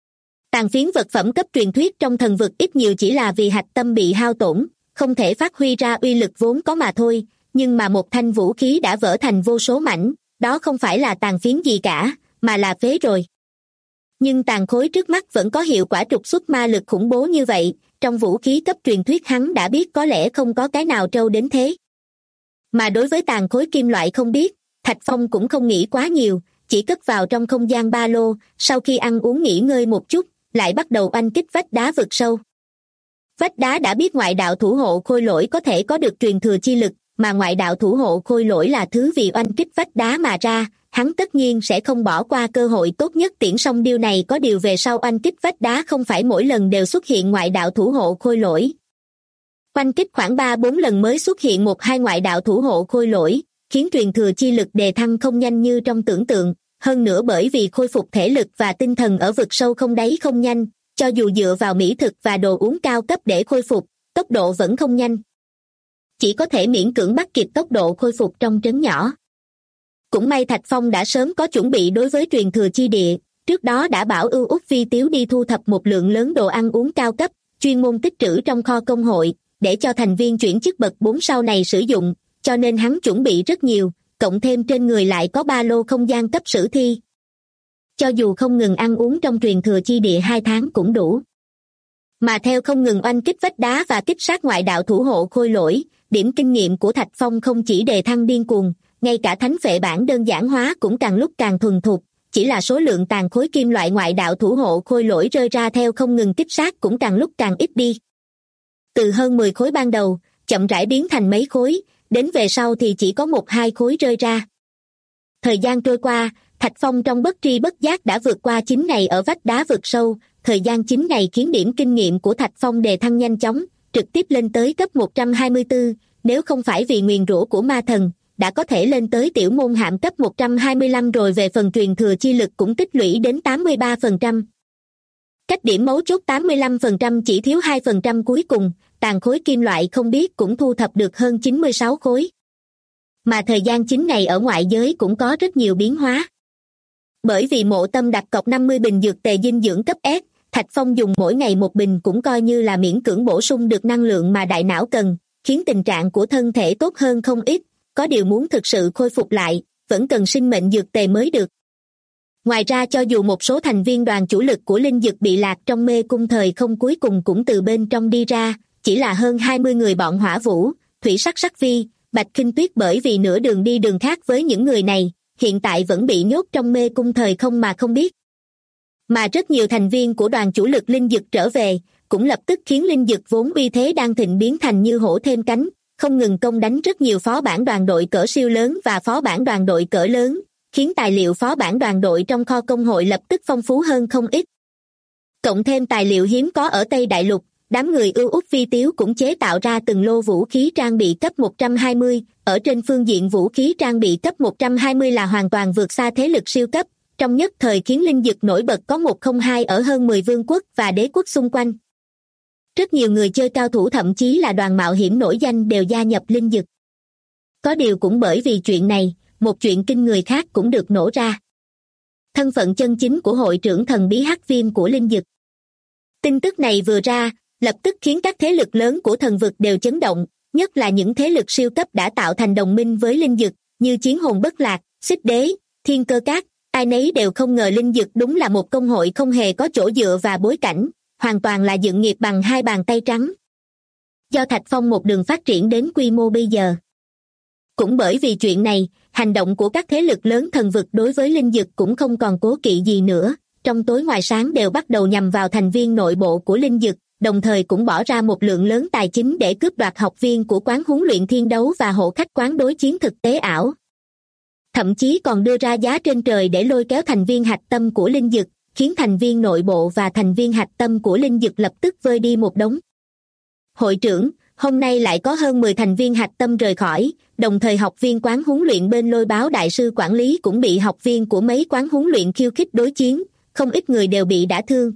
Tàn phiến vật phẩm cấp truyền thuyết trong thần vực ít nhiều chỉ là vì hạch tâm bị hao tổn, không thể phát huy ra uy lực vốn có mà thôi, nhưng mà một thanh vũ khí đã vỡ thành vô số mảnh, đó không phải là tàn phiến gì cả, mà là phế rồi. Nhưng tàn khối trước mắt vẫn có hiệu quả trục xuất ma lực khủng bố như vậy, trong vũ khí cấp truyền thuyết hắn đã biết có lẽ không có cái nào trâu đến thế. Mà đối với tàn khối kim loại không biết, Thạch Phong cũng không nghĩ quá nhiều, chỉ cất vào trong không gian ba lô, sau khi ăn uống nghỉ ngơi một chút, lại bắt đầu oanh kích vách đá vực sâu. Vách đá đã biết ngoại đạo thủ hộ khôi lỗi có thể có được truyền thừa chi lực, mà ngoại đạo thủ hộ khôi lỗi là thứ vì oanh kích vách đá mà ra, hắn tất nhiên sẽ không bỏ qua cơ hội tốt nhất tiễn xong điều này. Có điều về sau oanh kích vách đá không phải mỗi lần đều xuất hiện ngoại đạo thủ hộ khôi lỗi. Oanh kích khoảng 3-4 lần mới xuất hiện 1-2 ngoại đạo thủ hộ khôi lỗi, khiến truyền thừa chi lực đề thăng không nhanh như trong tưởng tượng, hơn nữa bởi vì khôi phục thể lực và tinh thần ở vực sâu không đáy không nhanh, cho dù dựa vào mỹ thực và đồ uống cao cấp để khôi phục, tốc độ vẫn không nhanh. Chỉ có thể miễn cưỡng bắt kịp tốc độ khôi phục trong trấn nhỏ. Cũng may Thạch Phong đã sớm có chuẩn bị đối với truyền thừa chi địa, trước đó đã bảo Ưu Úc Phi Tiếu đi thu thập một lượng lớn đồ ăn uống cao cấp, chuyên môn tích trữ trong kho công hội, để cho thành viên chuyển chức bậc 4 sau này sử dụng, cho nên hắn chuẩn bị rất nhiều, cộng thêm trên người lại có ba lô không gian cấp sử thi. Cho dù không ngừng ăn uống trong truyền thừa chi địa 2 tháng cũng đủ. Mà theo không ngừng oanh kích vách đá và kích sát ngoại đạo thủ hộ khôi lỗi, điểm kinh nghiệm của Thạch Phong không chỉ đề thăng điên cuồng, ngay cả thánh phệ bản đơn giản hóa cũng càng lúc càng thuần thục, chỉ là số lượng tàn khối kim loại ngoại đạo thủ hộ khôi lỗi rơi ra theo không ngừng kích sát cũng càng lúc càng ít đi. Từ hơn 10 khối ban đầu, chậm rãi biến thành mấy khối, đến về sau thì chỉ có 1-2 khối rơi ra. Thời gian trôi qua, Thạch Phong trong bất tri bất giác đã vượt qua 9 ngày ở vách đá vực sâu, thời gian 9 ngày khiến điểm kinh nghiệm của Thạch Phong đề thăng nhanh chóng, trực tiếp lên tới cấp 124, nếu không phải vì nguyền rủa của ma thần, đã có thể lên tới tiểu môn hạm cấp 125 rồi. Về phần truyền thừa chi lực cũng tích lũy đến 83%. Cách điểm mấu chốt 85% chỉ thiếu 2% cuối cùng, tàn khối kim loại không biết cũng thu thập được hơn 96 khối. Mà thời gian 9 ngày ở ngoại giới cũng có rất nhiều biến hóa. Bởi vì Mộ Tâm đặt cọc 50 bình dược tề dinh dưỡng cấp S, Thạch Phong dùng mỗi ngày một bình cũng coi như là miễn cưỡng bổ sung được năng lượng mà đại não cần, khiến tình trạng của thân thể tốt hơn không ít. Có điều muốn thực sự khôi phục lại, vẫn cần sinh mệnh dược tề mới được. Ngoài ra cho dù một số thành viên đoàn chủ lực của Linh Dực bị lạc trong mê cung thời không cuối cùng cũng từ bên trong đi ra, chỉ là hơn 20 người bọn Hỏa Vũ, Thủy Sắc Sắc Vi, Bạch Khinh Tuyết bởi vì nửa đường đi đường khác với những người này, hiện tại vẫn bị nhốt trong mê cung thời không mà không biết. Mà rất nhiều thành viên của đoàn chủ lực Linh Dực trở về, cũng lập tức khiến Linh Dực vốn uy thế đang thịnh biến thành như hổ thêm cánh, không ngừng công đánh rất nhiều phó bản đoàn đội cỡ siêu lớn và phó bản đoàn đội cỡ lớn, khiến tài liệu phó bản đoàn đội trong kho công hội lập tức phong phú hơn không ít. Cộng thêm tài liệu hiếm có ở Tây Đại Lục, đám người ưu út vi tiếu cũng chế tạo ra từng lô vũ khí trang bị cấp 120, ở trên phương diện vũ khí trang bị cấp 120 là hoàn toàn vượt xa thế lực siêu cấp, trong nhất thời khiến Linh Dực nổi bật có 102 ở hơn 10 vương quốc và đế quốc xung quanh. Rất nhiều người chơi cao thủ thậm chí là đoàn mạo hiểm nổi danh đều gia nhập Linh Dực. Có điều cũng bởi vì chuyện này, một chuyện kinh người khác cũng được nổ ra. Thân phận chân chính của hội trưởng thần bí Hắc Viêm của Linh Dực. Tin tức này vừa ra, lập tức khiến các thế lực lớn của thần vực đều chấn động, nhất là những thế lực siêu cấp đã tạo thành đồng minh với Linh Dực, như Chiến Hồn Bất Lạc, Xích Đế, Thiên Cơ Các, ai nấy đều không ngờ Linh Dực đúng là một công hội không hề có chỗ dựa và bối cảnh, hoàn toàn là dựng nghiệp bằng hai bàn tay trắng. Do Thạch Phong một đường phát triển đến quy mô bây giờ. Cũng bởi vì chuyện này, hành động của các thế lực lớn thần vực đối với Linh Dực cũng không còn cố kỵ gì nữa, trong tối ngoài sáng đều bắt đầu nhằm vào thành viên nội bộ của Linh Dực, đồng thời cũng bỏ ra một lượng lớn tài chính để cướp đoạt học viên của quán huấn luyện thiên đấu và hộ khách quán đối chiến thực tế ảo. Thậm chí còn đưa ra giá trên trời để lôi kéo thành viên hạch tâm của Linh Dực, khiến thành viên nội bộ và thành viên hạch tâm của Linh Dực lập tức vơi đi một đống. Hội trưởng, hôm nay lại có hơn 10 thành viên hạch tâm rời khỏi, đồng thời học viên quán huấn luyện bên Lôi Báo đại sư quản lý cũng bị học viên của mấy quán huấn luyện khiêu khích đối chiến, không ít người đều bị đả thương.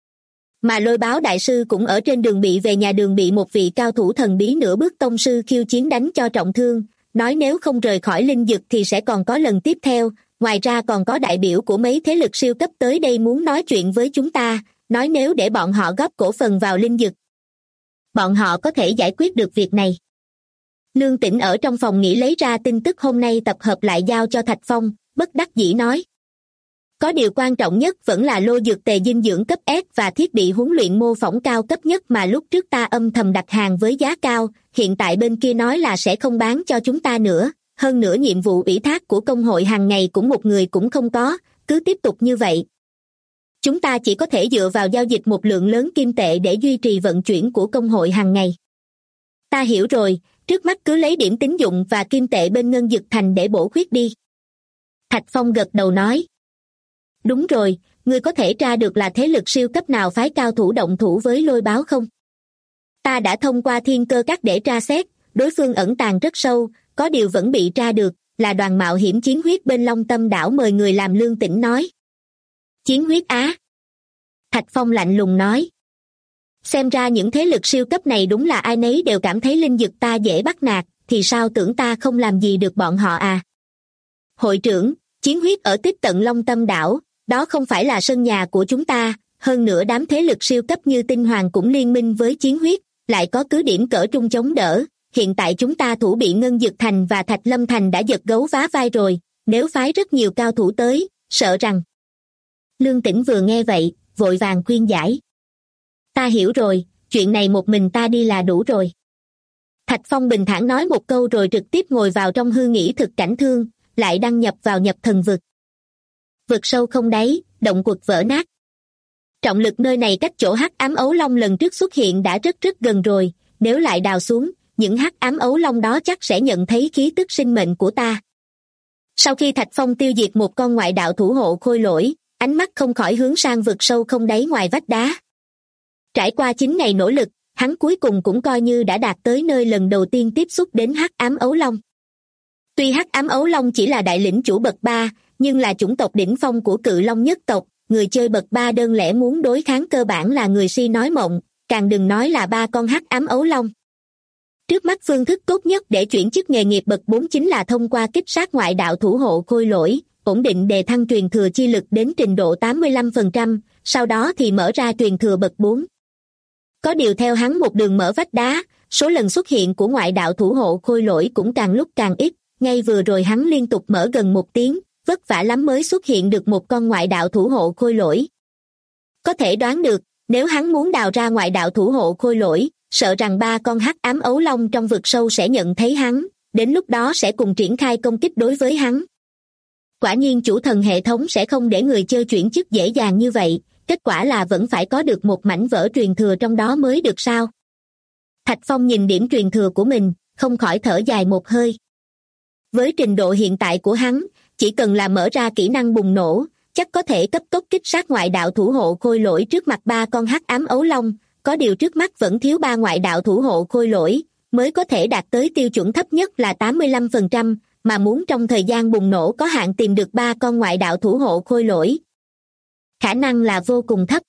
Mà Lôi Báo đại sư cũng ở trên đường bị về nhà đường bị một vị cao thủ thần bí nửa bước tông sư khiêu chiến đánh cho trọng thương, nói nếu không rời khỏi Linh Dực thì sẽ còn có lần tiếp theo. Ngoài ra còn có đại biểu của mấy thế lực siêu cấp tới đây muốn nói chuyện với chúng ta, nói nếu để bọn họ góp cổ phần vào Linh Dực, bọn họ có thể giải quyết được việc này. Lương Tĩnh ở trong phòng nghỉ lấy ra tin tức hôm nay tập hợp lại giao cho Thạch Phong, bất đắc dĩ nói. Có điều quan trọng nhất vẫn là lô dược tề dinh dưỡng cấp S và thiết bị huấn luyện mô phỏng cao cấp nhất mà lúc trước ta âm thầm đặt hàng với giá cao, hiện tại bên kia nói là sẽ không bán cho chúng ta nữa. Hơn nữa nhiệm vụ ủy thác của công hội hàng ngày cũng một người cũng không có, cứ tiếp tục như vậy. Chúng ta chỉ có thể dựa vào giao dịch một lượng lớn kim tệ để duy trì vận chuyển của công hội hàng ngày. Ta hiểu rồi, trước mắt cứ lấy điểm tín dụng và kim tệ bên Ngân Dực Thành để bổ khuyết đi. Thạch Phong gật đầu nói. Đúng rồi, ngươi có thể tra được là thế lực siêu cấp nào phái cao thủ động thủ với Lôi Báo không? Ta đã thông qua Thiên Cơ Các để tra xét, đối phương ẩn tàng rất sâu, có điều vẫn bị tra được, là đoàn mạo hiểm Chiến Huyết bên Long Tâm đảo mời người làm. Lương Tĩnh nói. Chiến Huyết á? Thạch Phong lạnh lùng nói. Xem ra những thế lực siêu cấp này đúng là ai nấy đều cảm thấy Linh Dực ta dễ bắt nạt, thì sao tưởng ta không làm gì được bọn họ à? Hội trưởng, Chiến Huyết ở tiếp tận Long Tâm đảo, đó không phải là sân nhà của chúng ta, hơn nữa đám thế lực siêu cấp như Tinh Hoàng cũng liên minh với Chiến Huyết, lại có cứ điểm cỡ trung chống đỡ. Hiện tại chúng ta thủ bị Ngân Dực Thành và Thạch Lâm Thành đã giật gấu vá vai rồi, nếu phái rất nhiều cao thủ tới, sợ rằng... Lương Tĩnh vừa nghe vậy, vội vàng khuyên giải. Ta hiểu rồi, chuyện này một mình ta đi là đủ rồi. Thạch Phong bình thản nói một câu rồi trực tiếp ngồi vào trong hư nghĩ thực cảnh thương, lại đăng nhập vào nhập thần vực. Vực sâu không đáy, động quật vỡ nát. Trọng lực nơi này cách chỗ hắc ám ấu long lần trước xuất hiện đã rất gần rồi, nếu lại đào xuống, những hắc ám ấu long đó chắc sẽ nhận thấy khí tức sinh mệnh của ta. Sau khi Thạch Phong tiêu diệt một con ngoại đạo thủ hộ khôi lỗi, ánh mắt không khỏi hướng sang vực sâu không đáy ngoài vách đá. Trải qua 9 ngày nỗ lực, hắn cuối cùng cũng coi như đã đạt tới nơi lần đầu tiên tiếp xúc đến hắc ám ấu long. Tuy hắc ám ấu long chỉ là đại lĩnh chủ bậc 3, nhưng là chủng tộc đỉnh phong của cự long nhất tộc, người chơi bậc 3 đơn lẻ muốn đối kháng cơ bản là người si nói mộng, càng đừng nói là 3 con hắc ám ấu long. Trước mắt phương thức tốt nhất để chuyển chức nghề nghiệp bậc 4 chính là thông qua kích sát ngoại đạo thủ hộ khôi lỗi, ổn định đề thăng truyền thừa chi lực đến trình độ 85%, sau đó thì mở ra truyền thừa bậc 4. Có điều theo hắn một đường mở vách đá, số lần xuất hiện của ngoại đạo thủ hộ khôi lỗi cũng càng lúc càng ít, ngay vừa rồi hắn liên tục mở gần 1 tiếng, vất vả lắm mới xuất hiện được một con ngoại đạo thủ hộ khôi lỗi. Có thể đoán được, nếu hắn muốn đào ra ngoại đạo thủ hộ khôi lỗi, sợ rằng 3 con hắc ám ấu long trong vực sâu sẽ nhận thấy hắn, đến lúc đó sẽ cùng triển khai công kích đối với hắn. Quả nhiên chủ thần hệ thống sẽ không để người chơi chuyển chức dễ dàng như vậy, kết quả là vẫn phải có được một mảnh vỡ truyền thừa trong đó mới được sao. Thạch Phong nhìn điểm truyền thừa của mình, không khỏi thở dài một hơi. Với trình độ hiện tại của hắn, chỉ cần là mở ra kỹ năng bùng nổ, chắc có thể cấp tốc kích sát ngoại đạo thủ hộ khôi lỗi trước mặt 3 con hắc ám ấu long, có điều trước mắt vẫn thiếu 3 ngoại đạo thủ hộ khôi lỗi, mới có thể đạt tới tiêu chuẩn thấp nhất là 85%, mà muốn trong thời gian bùng nổ có hạn tìm được 3 con ngoại đạo thủ hộ khôi lỗi. Khả năng là vô cùng thấp.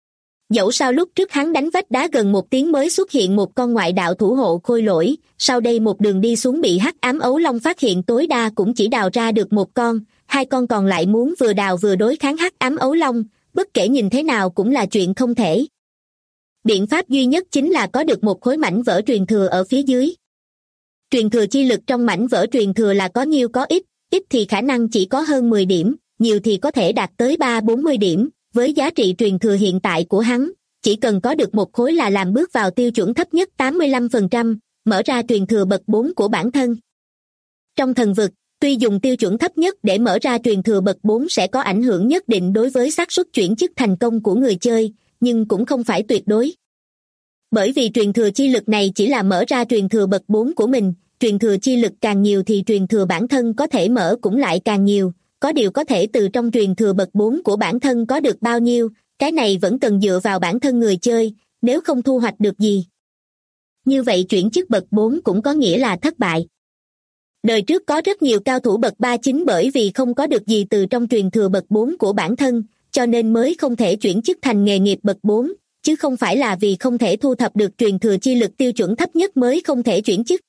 Dẫu sao lúc trước hắn đánh vách đá gần 1 tiếng mới xuất hiện một con ngoại đạo thủ hộ khôi lỗi, sau đây một đường đi xuống bị hắc ám ấu long phát hiện tối đa cũng chỉ đào ra được 1 con, 2 con còn lại muốn vừa đào vừa đối kháng hắc ám ấu long, bất kể nhìn thế nào cũng là chuyện không thể. Biện pháp duy nhất chính là có được một khối mảnh vỡ truyền thừa ở phía dưới. Truyền thừa chi lực trong mảnh vỡ truyền thừa là có nhiêu có ít, ít thì khả năng chỉ có hơn 10 điểm, nhiều thì có thể đạt tới 3-40 điểm. Với giá trị truyền thừa hiện tại của hắn, chỉ cần có được một khối là làm bước vào tiêu chuẩn thấp nhất 85%, mở ra truyền thừa bậc 4 của bản thân. Trong thần vực, tuy dùng tiêu chuẩn thấp nhất để mở ra truyền thừa bậc 4 sẽ có ảnh hưởng nhất định đối với xác suất chuyển chức thành công của người chơi, nhưng cũng không phải tuyệt đối. Bởi vì truyền thừa chi lực này chỉ là mở ra truyền thừa bậc 4 của mình, truyền thừa chi lực càng nhiều thì truyền thừa bản thân có thể mở cũng lại càng nhiều, có điều có thể từ trong truyền thừa bậc 4 của bản thân có được bao nhiêu, cái này vẫn cần dựa vào bản thân người chơi, nếu không thu hoạch được gì. Như vậy chuyển chức bậc 4 cũng có nghĩa là thất bại. Đời trước có rất nhiều cao thủ bậc 3 chính bởi vì không có được gì từ trong truyền thừa bậc 4 của bản thân, cho nên mới không thể chuyển chức thành nghề nghiệp bậc 4, chứ không phải là vì không thể thu thập được truyền thừa chi lực tiêu chuẩn thấp nhất mới không thể chuyển chức.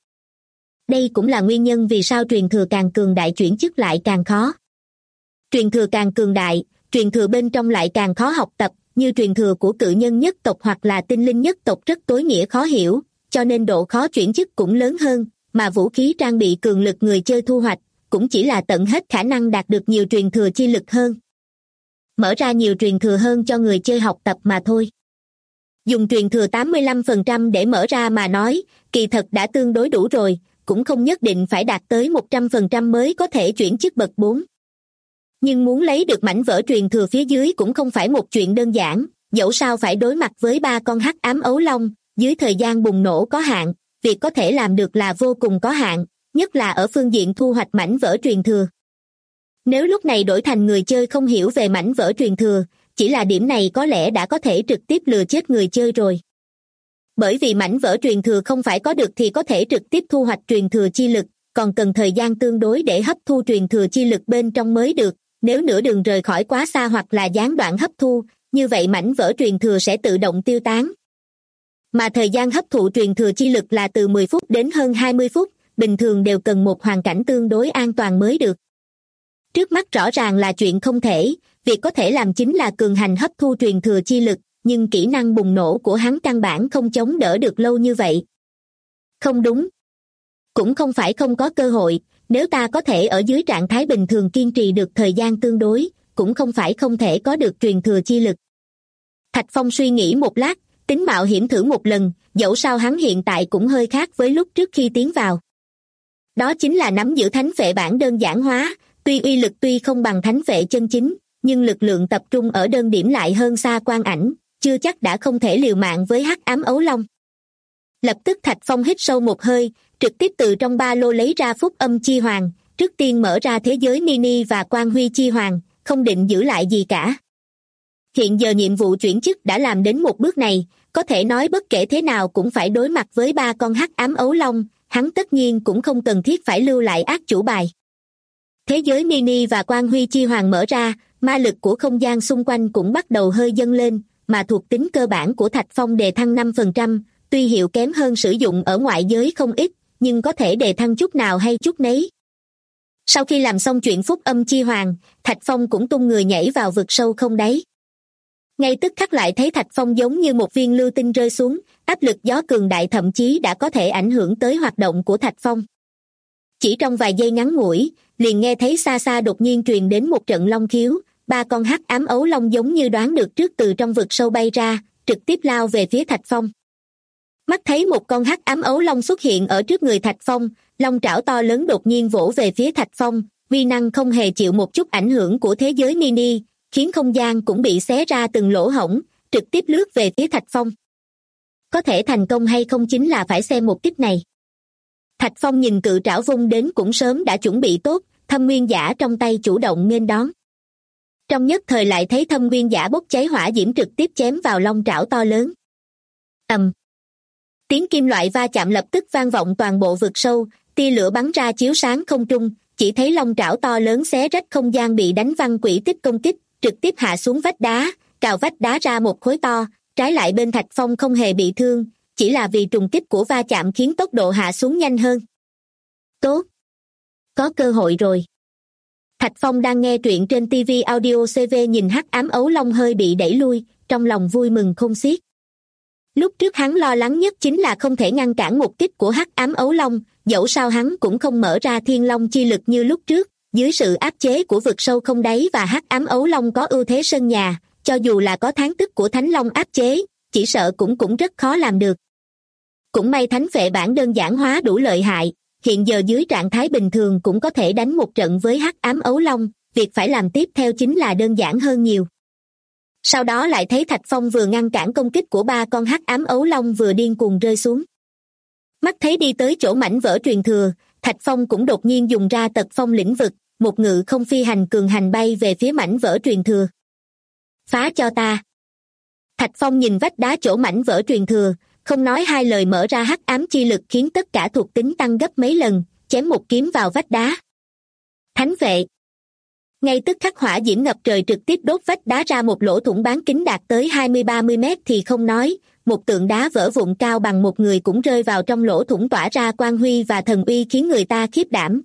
Đây cũng là nguyên nhân vì sao truyền thừa càng cường đại chuyển chức lại càng khó. Truyền thừa càng cường đại, truyền thừa bên trong lại càng khó học tập, như truyền thừa của cự nhân nhất tộc hoặc là tinh linh nhất tộc rất tối nghĩa khó hiểu, cho nên độ khó chuyển chức cũng lớn hơn, mà vũ khí trang bị cường lực người chơi thu hoạch, cũng chỉ là tận hết khả năng đạt được nhiều truyền thừa chi lực hơn. Mở ra nhiều truyền thừa hơn cho người chơi học tập mà thôi. Dùng truyền thừa 85% để mở ra mà nói, kỳ thật đã tương đối đủ rồi, cũng không nhất định phải đạt tới 100% mới có thể chuyển chức bậc 4. Nhưng muốn lấy được mảnh vỡ truyền thừa phía dưới cũng không phải một chuyện đơn giản, dẫu sao phải đối mặt với 3 con hắc ám ấu long, dưới thời gian bùng nổ có hạn, việc có thể làm được là vô cùng có hạn, nhất là ở phương diện thu hoạch mảnh vỡ truyền thừa. Nếu lúc này đổi thành người chơi không hiểu về mảnh vỡ truyền thừa, chỉ là điểm này có lẽ đã có thể trực tiếp lừa chết người chơi rồi. Bởi vì mảnh vỡ truyền thừa không phải có được thì có thể trực tiếp thu hoạch truyền thừa chi lực, còn cần thời gian tương đối để hấp thu truyền thừa chi lực bên trong mới được. Nếu nửa đường rời khỏi quá xa hoặc là gián đoạn hấp thu, như vậy mảnh vỡ truyền thừa sẽ tự động tiêu tán. Mà thời gian hấp thụ truyền thừa chi lực là từ 10 phút đến hơn 20 phút, bình thường đều cần một hoàn cảnh tương đối an toàn mới được. Trước mắt rõ ràng là chuyện không thể, việc có thể làm chính là cường hành hấp thu truyền thừa chi lực, nhưng kỹ năng bùng nổ của hắn căn bản không chống đỡ được lâu như vậy. Không đúng. Cũng không phải không có cơ hội, nếu ta có thể ở dưới trạng thái bình thường kiên trì được thời gian tương đối, cũng không phải không thể có được truyền thừa chi lực. Thạch Phong suy nghĩ một lát, tính mạo hiểm thử một lần, dẫu sao hắn hiện tại cũng hơi khác với lúc trước khi tiến vào. Đó chính là nắm giữ thánh phệ bản đơn giản hóa, tuy uy lực tuy không bằng thánh phệ chân chính, nhưng lực lượng tập trung ở đơn điểm lại hơn xa quan ảnh, chưa chắc đã không thể liều mạng với hắc ám ấu long. Lập tức Thạch Phong hít sâu một hơi, trực tiếp từ trong ba lô lấy ra phúc âm chi hoàng, trước tiên mở ra thế giới mini và quang huy chi hoàng, không định giữ lại gì cả. Hiện giờ nhiệm vụ chuyển chức đã làm đến một bước này, có thể nói bất kể thế nào cũng phải đối mặt với ba con hắc ám ấu long, hắn tất nhiên cũng không cần thiết phải lưu lại ác chủ bài. Thế giới mini và quang huy chi hoàng mở ra, ma lực của không gian xung quanh cũng bắt đầu hơi dâng lên, mà thuộc tính cơ bản của Thạch Phong đề thăng 5%, tuy hiệu kém hơn sử dụng ở ngoại giới không ít, nhưng có thể đề thăng chút nào hay chút nấy. Sau khi làm xong chuyện phúc âm chi hoàng, Thạch Phong cũng tung người nhảy vào vực sâu không đáy. Ngay tức khắc lại thấy Thạch Phong giống như một viên lưu tinh rơi xuống, áp lực gió cường đại thậm chí đã có thể ảnh hưởng tới hoạt động của Thạch Phong. Chỉ trong vài giây ngắn ngủi, liền nghe thấy xa xa đột nhiên truyền đến một trận long khiếu, ba con hắc ám ấu long giống như đoán được trước từ trong vực sâu bay ra, trực tiếp lao về phía Thạch Phong. Mắt thấy một con hắc ám ấu long xuất hiện ở trước người Thạch Phong, long trảo to lớn đột nhiên vỗ về phía Thạch Phong, uy năng không hề chịu một chút ảnh hưởng của thế giới mini, khiến không gian cũng bị xé ra từng lỗ hổng, trực tiếp lướt về phía Thạch Phong. Có thể thành công hay không chính là phải xem một kích này. Thạch Phong nhìn cự trảo vung đến cũng sớm đã chuẩn bị tốt, thâm nguyên giả trong tay chủ động nghênh đón. Trong nhất thời lại thấy thâm nguyên giả bốc cháy hỏa diễm trực tiếp chém vào long trảo to lớn. Ầm. Tiếng kim loại va chạm lập tức vang vọng toàn bộ vực sâu, tia lửa bắn ra chiếu sáng không trung, chỉ thấy long trảo to lớn xé rách không gian bị đánh văng quỹ tích công kích, trực tiếp hạ xuống vách đá, cào vách đá ra một khối to, trái lại bên Thạch Phong không hề bị thương, chỉ là vì trùng kích của va chạm khiến tốc độ hạ xuống nhanh hơn. Tốt! Có cơ hội rồi. Thạch Phong đang nghe truyện trên TV Audio CV nhìn hắc ám ấu long hơi bị đẩy lui, trong lòng vui mừng khôn xiết. Lúc trước hắn lo lắng nhất chính là không thể ngăn cản một kích của hắc ám ấu long, dẫu sao hắn cũng không mở ra thiên long chi lực như lúc trước, dưới sự áp chế của vực sâu không đáy và hắc ám ấu long có ưu thế sân nhà, cho dù là có thán tức của thánh long áp chế, chỉ sợ cũng rất khó làm được. Cũng may thánh phệ bản đơn giản hóa đủ lợi hại, hiện giờ dưới trạng thái bình thường cũng có thể đánh một trận với hắc ám ấu long, việc phải làm tiếp theo chính là đơn giản hơn nhiều. Sau đó lại thấy Thạch Phong vừa ngăn cản công kích của ba con hắc ám ấu long vừa điên cuồng rơi xuống. Mắt thấy đi tới chỗ mảnh vỡ truyền thừa, Thạch Phong cũng đột nhiên dùng ra tật phong lĩnh vực, một ngự không phi hành cường hành bay về phía mảnh vỡ truyền thừa. Phá cho ta! Thạch Phong nhìn vách đá chỗ mảnh vỡ truyền thừa, không nói hai lời mở ra hắc ám chi lực khiến tất cả thuộc tính tăng gấp mấy lần, chém một kiếm vào vách đá. Thánh vệ! Ngay tức khắc hỏa diễm ngập trời trực tiếp đốt vách đá ra một lỗ thủng bán kính đạt tới 20-30 mét thì không nói, một tượng đá vỡ vụn cao bằng một người cũng rơi vào trong lỗ thủng tỏa ra quang huy và thần uy khiến người ta khiếp đảm.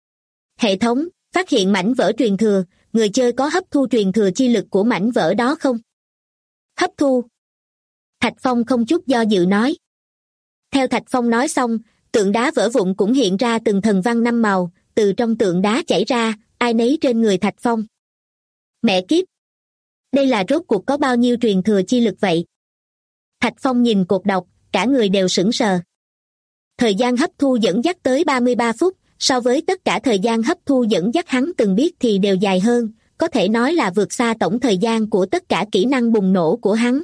Hệ thống, phát hiện mảnh vỡ truyền thừa, người chơi có hấp thu truyền thừa chi lực của mảnh vỡ đó không? Hấp thu. Thạch Phong không chút do dự nói. Theo Thạch Phong nói xong, tượng đá vỡ vụn cũng hiện ra từng thần văn 5 màu, từ trong tượng đá chảy ra, ai nấy trên người Thạch Phong. Mẹ kiếp! Đây là rốt cuộc có bao nhiêu truyền thừa chi lực vậy? Thạch Phong nhìn cột đọc, cả người đều sững sờ. Thời gian hấp thu dẫn dắt tới 33 phút, so với tất cả thời gian hấp thu dẫn dắt hắn từng biết thì đều dài hơn, có thể nói là vượt xa tổng thời gian của tất cả kỹ năng bùng nổ của hắn.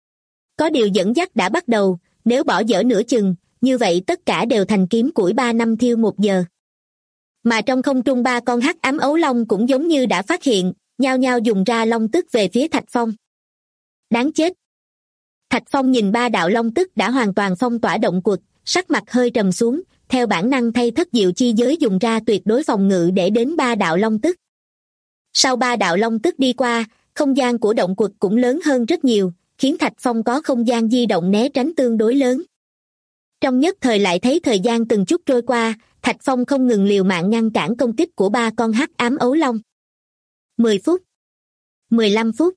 Có điều dẫn dắt đã bắt đầu, nếu bỏ dở nửa chừng, như vậy tất cả đều thành kiếm củi 3 năm thiêu 1 giờ. Mà trong không trung ba con hắc ám ấu long cũng giống như đã phát hiện, nhao nhao dùng ra long tức về phía Thạch Phong. Đáng chết! Thạch Phong nhìn ba đạo long tức đã hoàn toàn phong tỏa động quật, sắc mặt hơi trầm xuống, theo bản năng thay thất diệu chi giới dùng ra tuyệt đối phòng ngự để đến ba đạo long tức. Sau ba đạo long tức đi qua, không gian của động quật cũng lớn hơn rất nhiều, khiến Thạch Phong có không gian di động né tránh tương đối lớn. Trong nhất thời lại thấy thời gian từng chút trôi qua, Thạch Phong không ngừng liều mạng ngăn cản công kích của ba con hắc ám ấu long. 10 phút, 15 phút,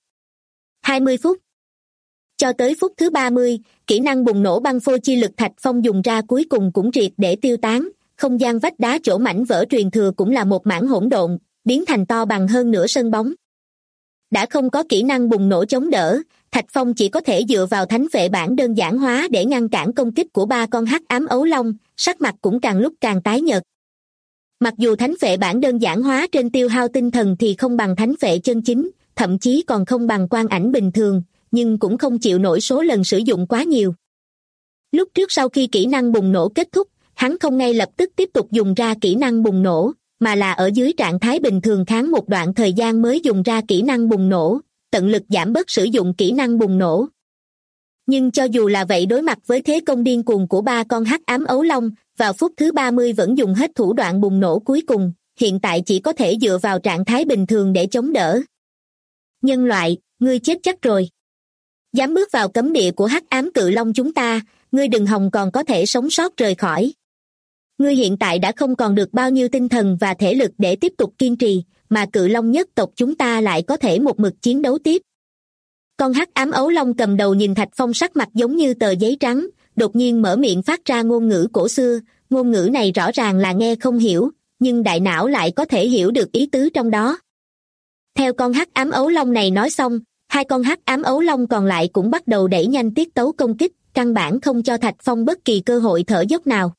20 phút. Cho tới phút thứ 30, kỹ năng bùng nổ băng phôi chi lực Thạch Phong dùng ra cuối cùng cũng triệt để tiêu tán, không gian vách đá chỗ mảnh vỡ truyền thừa cũng là một mảng hỗn độn, biến thành to bằng hơn nửa sân bóng. Đã không có kỹ năng bùng nổ chống đỡ, Thạch Phong chỉ có thể dựa vào thánh vệ bản đơn giản hóa để ngăn cản công kích của ba con hắc ám ấu long, sắc mặt cũng càng lúc càng tái nhợt. Mặc dù thánh vệ bản đơn giản hóa trên tiêu hao tinh thần thì không bằng thánh vệ chân chính, thậm chí còn không bằng quan ảnh bình thường, nhưng cũng không chịu nổi số lần sử dụng quá nhiều. Lúc trước sau khi kỹ năng bùng nổ kết thúc, hắn không ngay lập tức tiếp tục dùng ra kỹ năng bùng nổ, mà là ở dưới trạng thái bình thường kháng một đoạn thời gian mới dùng ra kỹ năng bùng nổ, tận lực giảm bớt sử dụng kỹ năng bùng nổ. Nhưng cho dù là vậy, đối mặt với thế công điên cuồng của ba con hắc ám ấu long, vào phút thứ 30 vẫn dùng hết thủ đoạn bùng nổ cuối cùng, hiện tại chỉ có thể dựa vào trạng thái bình thường để chống đỡ. Nhân loại, ngươi chết chắc rồi. Dám bước vào cấm địa của hắc ám cự long chúng ta, ngươi đừng hòng còn có thể sống sót rời khỏi. Ngươi hiện tại đã không còn được bao nhiêu tinh thần và thể lực để tiếp tục kiên trì, mà cự long nhất tộc chúng ta lại có thể một mực chiến đấu tiếp. Con hắc ám ấu long cầm đầu nhìn Thạch Phong sắc mặt giống như tờ giấy trắng, đột nhiên mở miệng phát ra ngôn ngữ cổ xưa, ngôn ngữ này rõ ràng là nghe không hiểu, nhưng đại não lại có thể hiểu được ý tứ trong đó. Theo con hắc ám ấu long này nói xong, hai con hắc ám ấu long còn lại cũng bắt đầu đẩy nhanh tiết tấu công kích, căn bản không cho Thạch Phong bất kỳ cơ hội thở dốc nào.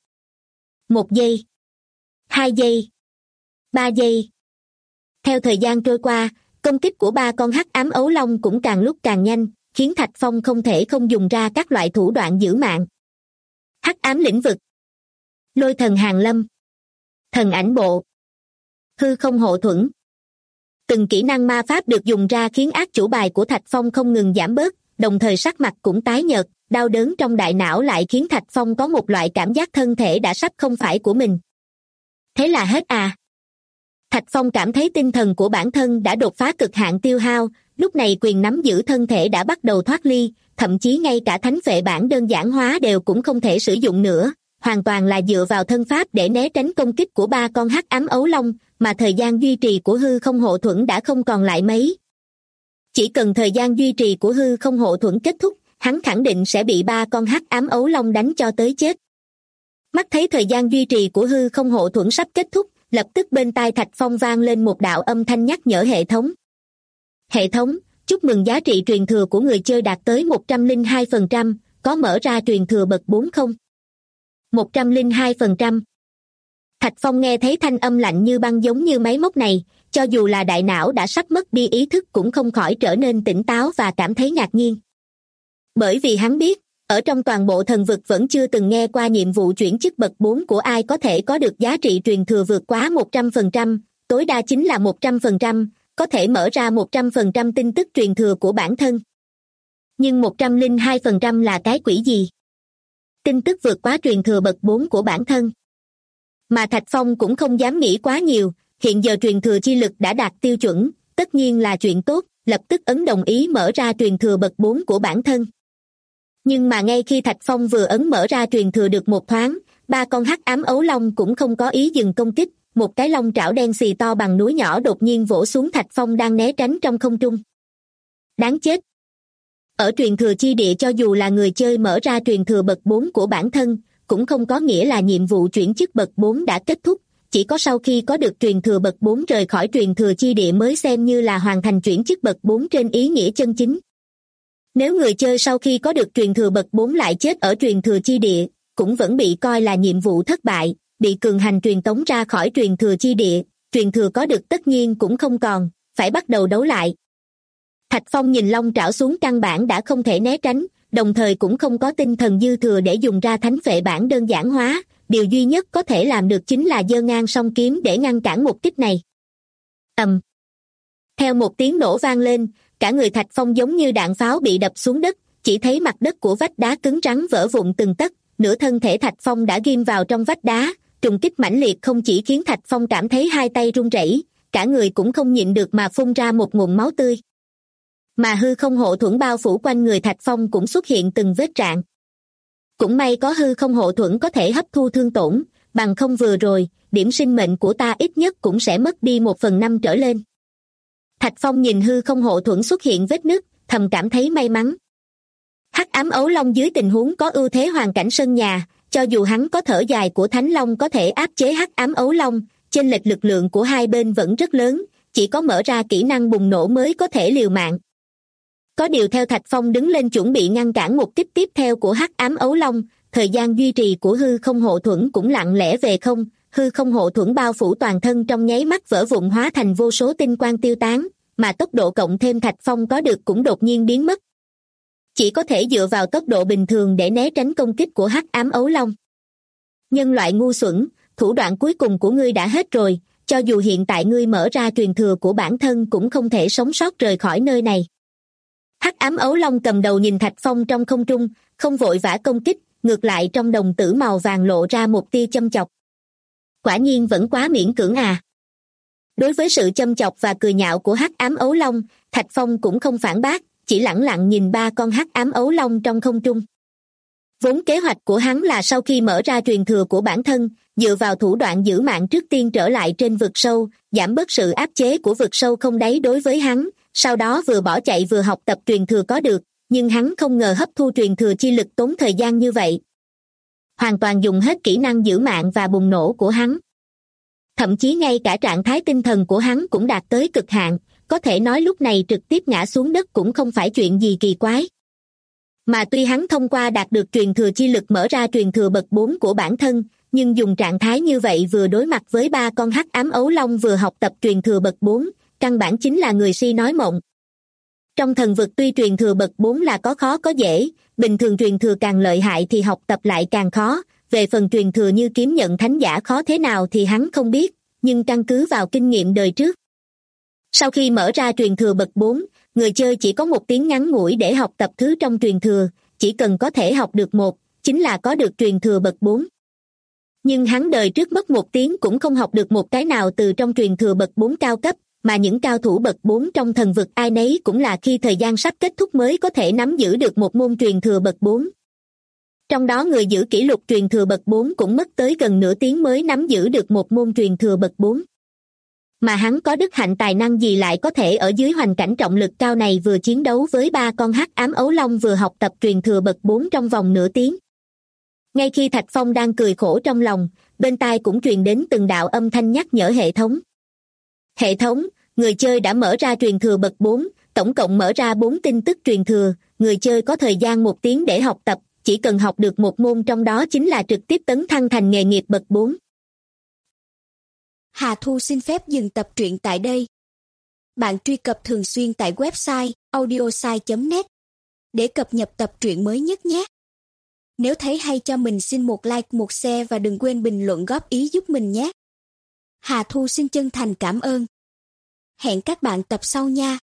1 giây, 2 giây, 3 giây. Theo thời gian trôi qua, công kích của ba con hắc ám ấu long cũng càng lúc càng nhanh, khiến Thạch Phong không thể không dùng ra các loại thủ đoạn giữ mạng. Hắc ám lĩnh vực, lôi thần hàn lâm, thần ảnh bộ, hư không hộ thuẫn. Từng kỹ năng ma pháp được dùng ra khiến ác chủ bài của Thạch Phong không ngừng giảm bớt, đồng thời sắc mặt cũng tái nhợt, đau đớn trong đại não lại khiến Thạch Phong có một loại cảm giác thân thể đã sắp không phải của mình. Thế là hết à? Thạch Phong cảm thấy tinh thần của bản thân đã đột phá cực hạn tiêu hao, lúc này quyền nắm giữ thân thể đã bắt đầu thoát ly, thậm chí ngay cả thánh phệ bản đơn giản hóa đều cũng không thể sử dụng nữa, hoàn toàn là dựa vào thân pháp để né tránh công kích của ba con hắc ám ấu long, mà thời gian duy trì của hư không hộ thuẫn đã không còn lại mấy. Chỉ cần thời gian duy trì của hư không hộ thuẫn kết thúc, hắn khẳng định sẽ bị ba con hắc ám ấu long đánh cho tới chết. Mắt thấy thời gian duy trì của hư không hộ thuẫn sắp kết thúc, lập tức bên tai Thạch Phong vang lên một đạo âm thanh nhắc nhở hệ thống. Hệ thống, chúc mừng giá trị truyền thừa của người chơi đạt tới 102%, có mở ra truyền thừa bậc 4 không? 102%. Thạch Phong nghe thấy thanh âm lạnh như băng giống như máy móc này, cho dù là đại não đã sắp mất đi ý thức cũng không khỏi trở nên tỉnh táo và cảm thấy ngạc nhiên. Bởi vì hắn biết, ở trong toàn bộ thần vực vẫn chưa từng nghe qua nhiệm vụ chuyển chức bậc 4 của ai có thể có được giá trị truyền thừa vượt quá 100%, tối đa chính là 100%, có thể mở ra 100% tin tức truyền thừa của bản thân. Nhưng 102% là cái quỷ gì? Tin tức vượt quá truyền thừa bậc 4 của bản thân. Mà Thạch Phong cũng không dám nghĩ quá nhiều, hiện giờ truyền thừa chi lực đã đạt tiêu chuẩn, tất nhiên là chuyện tốt, lập tức ấn đồng ý mở ra truyền thừa bậc 4 của bản thân. Nhưng mà ngay khi Thạch Phong vừa ấn mở ra truyền thừa được một thoáng, ba con hắc ám ấu long cũng không có ý dừng công kích, một cái long trảo đen xì to bằng núi nhỏ đột nhiên vỗ xuống Thạch Phong đang né tránh trong không trung. Đáng chết! Ở truyền thừa chi địa cho dù là người chơi mở ra truyền thừa bậc 4 của bản thân, cũng không có nghĩa là nhiệm vụ chuyển chức bậc 4 đã kết thúc, chỉ có sau khi có được truyền thừa bậc 4 rời khỏi truyền thừa chi địa mới xem như là hoàn thành chuyển chức bậc 4 trên ý nghĩa chân chính. Nếu người chơi sau khi có được truyền thừa bậc 4 lại chết ở truyền thừa chi địa, cũng vẫn bị coi là nhiệm vụ thất bại, bị cường hành truyền tống ra khỏi truyền thừa chi địa, truyền thừa có được tất nhiên cũng không còn, phải bắt đầu đấu lại. Thạch Phong nhìn long trảo xuống căn bản đã không thể né tránh, đồng thời cũng không có tinh thần dư thừa để dùng ra thánh phệ bản đơn giản hóa, điều duy nhất có thể làm được chính là giơ ngang song kiếm để ngăn cản một kích này. Theo một tiếng nổ vang lên, cả người Thạch Phong giống như đạn pháo bị đập xuống đất, chỉ thấy mặt đất của vách đá cứng rắn vỡ vụn từng tấc, nửa thân thể Thạch Phong đã ghim vào trong vách đá, trùng kích mãnh liệt không chỉ khiến Thạch Phong cảm thấy hai tay run rẩy, cả người cũng không nhịn được mà phun ra một ngụm máu tươi. Mà hư không hộ thuẫn bao phủ quanh người Thạch Phong cũng xuất hiện từng vết rạn. Cũng may có hư không hộ thuẫn có thể hấp thu thương tổn, bằng không vừa rồi, điểm sinh mệnh của ta ít nhất cũng sẽ mất đi 1/5 trở lên. Thạch Phong nhìn hư không hộ thuẫn xuất hiện vết nứt, thầm cảm thấy may mắn. Hắc ám ấu long dưới tình huống có ưu thế hoàn cảnh sân nhà, cho dù hắn có thở dài của Thánh Long có thể áp chế hắc ám ấu long, chênh lệch lực lượng của hai bên vẫn rất lớn, chỉ có mở ra kỹ năng bùng nổ mới có thể liều mạng. Có điều theo Thạch Phong đứng lên chuẩn bị ngăn cản một kích tiếp theo của hắc ám ấu long, thời gian duy trì của hư không hộ thuẫn cũng lặng lẽ về không, hư không hộ thuẫn bao phủ toàn thân trong nháy mắt vỡ vụn hóa thành vô số tinh quang tiêu tán, mà tốc độ cộng thêm Thạch Phong có được cũng đột nhiên biến mất. Chỉ có thể dựa vào tốc độ bình thường để né tránh công kích của hắc ám ấu long. Nhân loại ngu xuẩn, thủ đoạn cuối cùng của ngươi đã hết rồi, cho dù hiện tại ngươi mở ra truyền thừa của bản thân cũng không thể sống sót rời khỏi nơi này. Hắc ám ấu long cầm đầu nhìn Thạch Phong trong không trung, không vội vã công kích, ngược lại trong đồng tử màu vàng lộ ra một tia châm chọc. Quả nhiên vẫn quá miễn cưỡng à. Đối với sự châm chọc và cười nhạo của hắc ám ấu long, Thạch Phong cũng không phản bác, chỉ lẳng lặng nhìn ba con hắc ám ấu long trong không trung. Vốn kế hoạch của hắn là sau khi mở ra truyền thừa của bản thân, dựa vào thủ đoạn giữ mạng trước tiên trở lại trên vực sâu, giảm bớt sự áp chế của vực sâu không đáy đối với hắn, sau đó vừa bỏ chạy vừa học tập truyền thừa có được, nhưng hắn không ngờ hấp thu truyền thừa chi lực tốn thời gian như vậy. Hoàn toàn dùng hết kỹ năng giữ mạng và bùng nổ của hắn. Thậm chí ngay cả trạng thái tinh thần của hắn cũng đạt tới cực hạn, có thể nói lúc này trực tiếp ngã xuống đất cũng không phải chuyện gì kỳ quái. Mà tuy hắn thông qua đạt được truyền thừa chi lực mở ra truyền thừa bậc 4 của bản thân, nhưng dùng trạng thái như vậy vừa đối mặt với ba con hắc ám ấu long vừa học tập truyền thừa bậc 4, căn bản chính là người si nói mộng. Trong thần vực tuy truyền thừa bậc 4 là có khó có dễ, bình thường truyền thừa càng lợi hại thì học tập lại càng khó, về phần truyền thừa như kiếm nhận thánh giả khó thế nào thì hắn không biết, nhưng căn cứ vào kinh nghiệm đời trước. Sau khi mở ra truyền thừa bậc 4, người chơi chỉ có một tiếng ngắn ngủi để học tập thứ trong truyền thừa, chỉ cần có thể học được một, chính là có được truyền thừa bậc 4. Nhưng hắn đời trước mất một tiếng cũng không học được một cái nào từ trong truyền thừa bậc 4 cao cấp, mà những cao thủ bậc 4 trong thần vực ai nấy cũng là khi thời gian sắp kết thúc mới có thể nắm giữ được một môn truyền thừa bậc 4. Trong đó người giữ kỷ lục truyền thừa bậc 4 cũng mất tới gần nửa tiếng mới nắm giữ được một môn truyền thừa bậc 4. Mà hắn có đức hạnh tài năng gì lại có thể ở dưới hoàn cảnh trọng lực cao này vừa chiến đấu với ba con hắc ám ấu long vừa học tập truyền thừa bậc 4 trong vòng nửa tiếng. Ngay khi Thạch Phong đang cười khổ trong lòng, bên tai cũng truyền đến từng đạo âm thanh nhắc nhở hệ thống. Hệ thống, người chơi đã mở ra truyền thừa bậc 4, tổng cộng mở ra 4 tin tức truyền thừa, người chơi có thời gian 1 tiếng để học tập, chỉ cần học được một môn trong đó chính là trực tiếp tấn thăng thành nghề nghiệp bậc 4. Hà Thu xin phép dừng tập truyện tại đây. Bạn truy cập thường xuyên tại website audiosai.net để cập nhật tập truyện mới nhất nhé. Nếu thấy hay cho mình xin một like, một share và đừng quên bình luận góp ý giúp mình nhé. Hà Thu xin chân thành cảm ơn. Hẹn các bạn tập sau nha.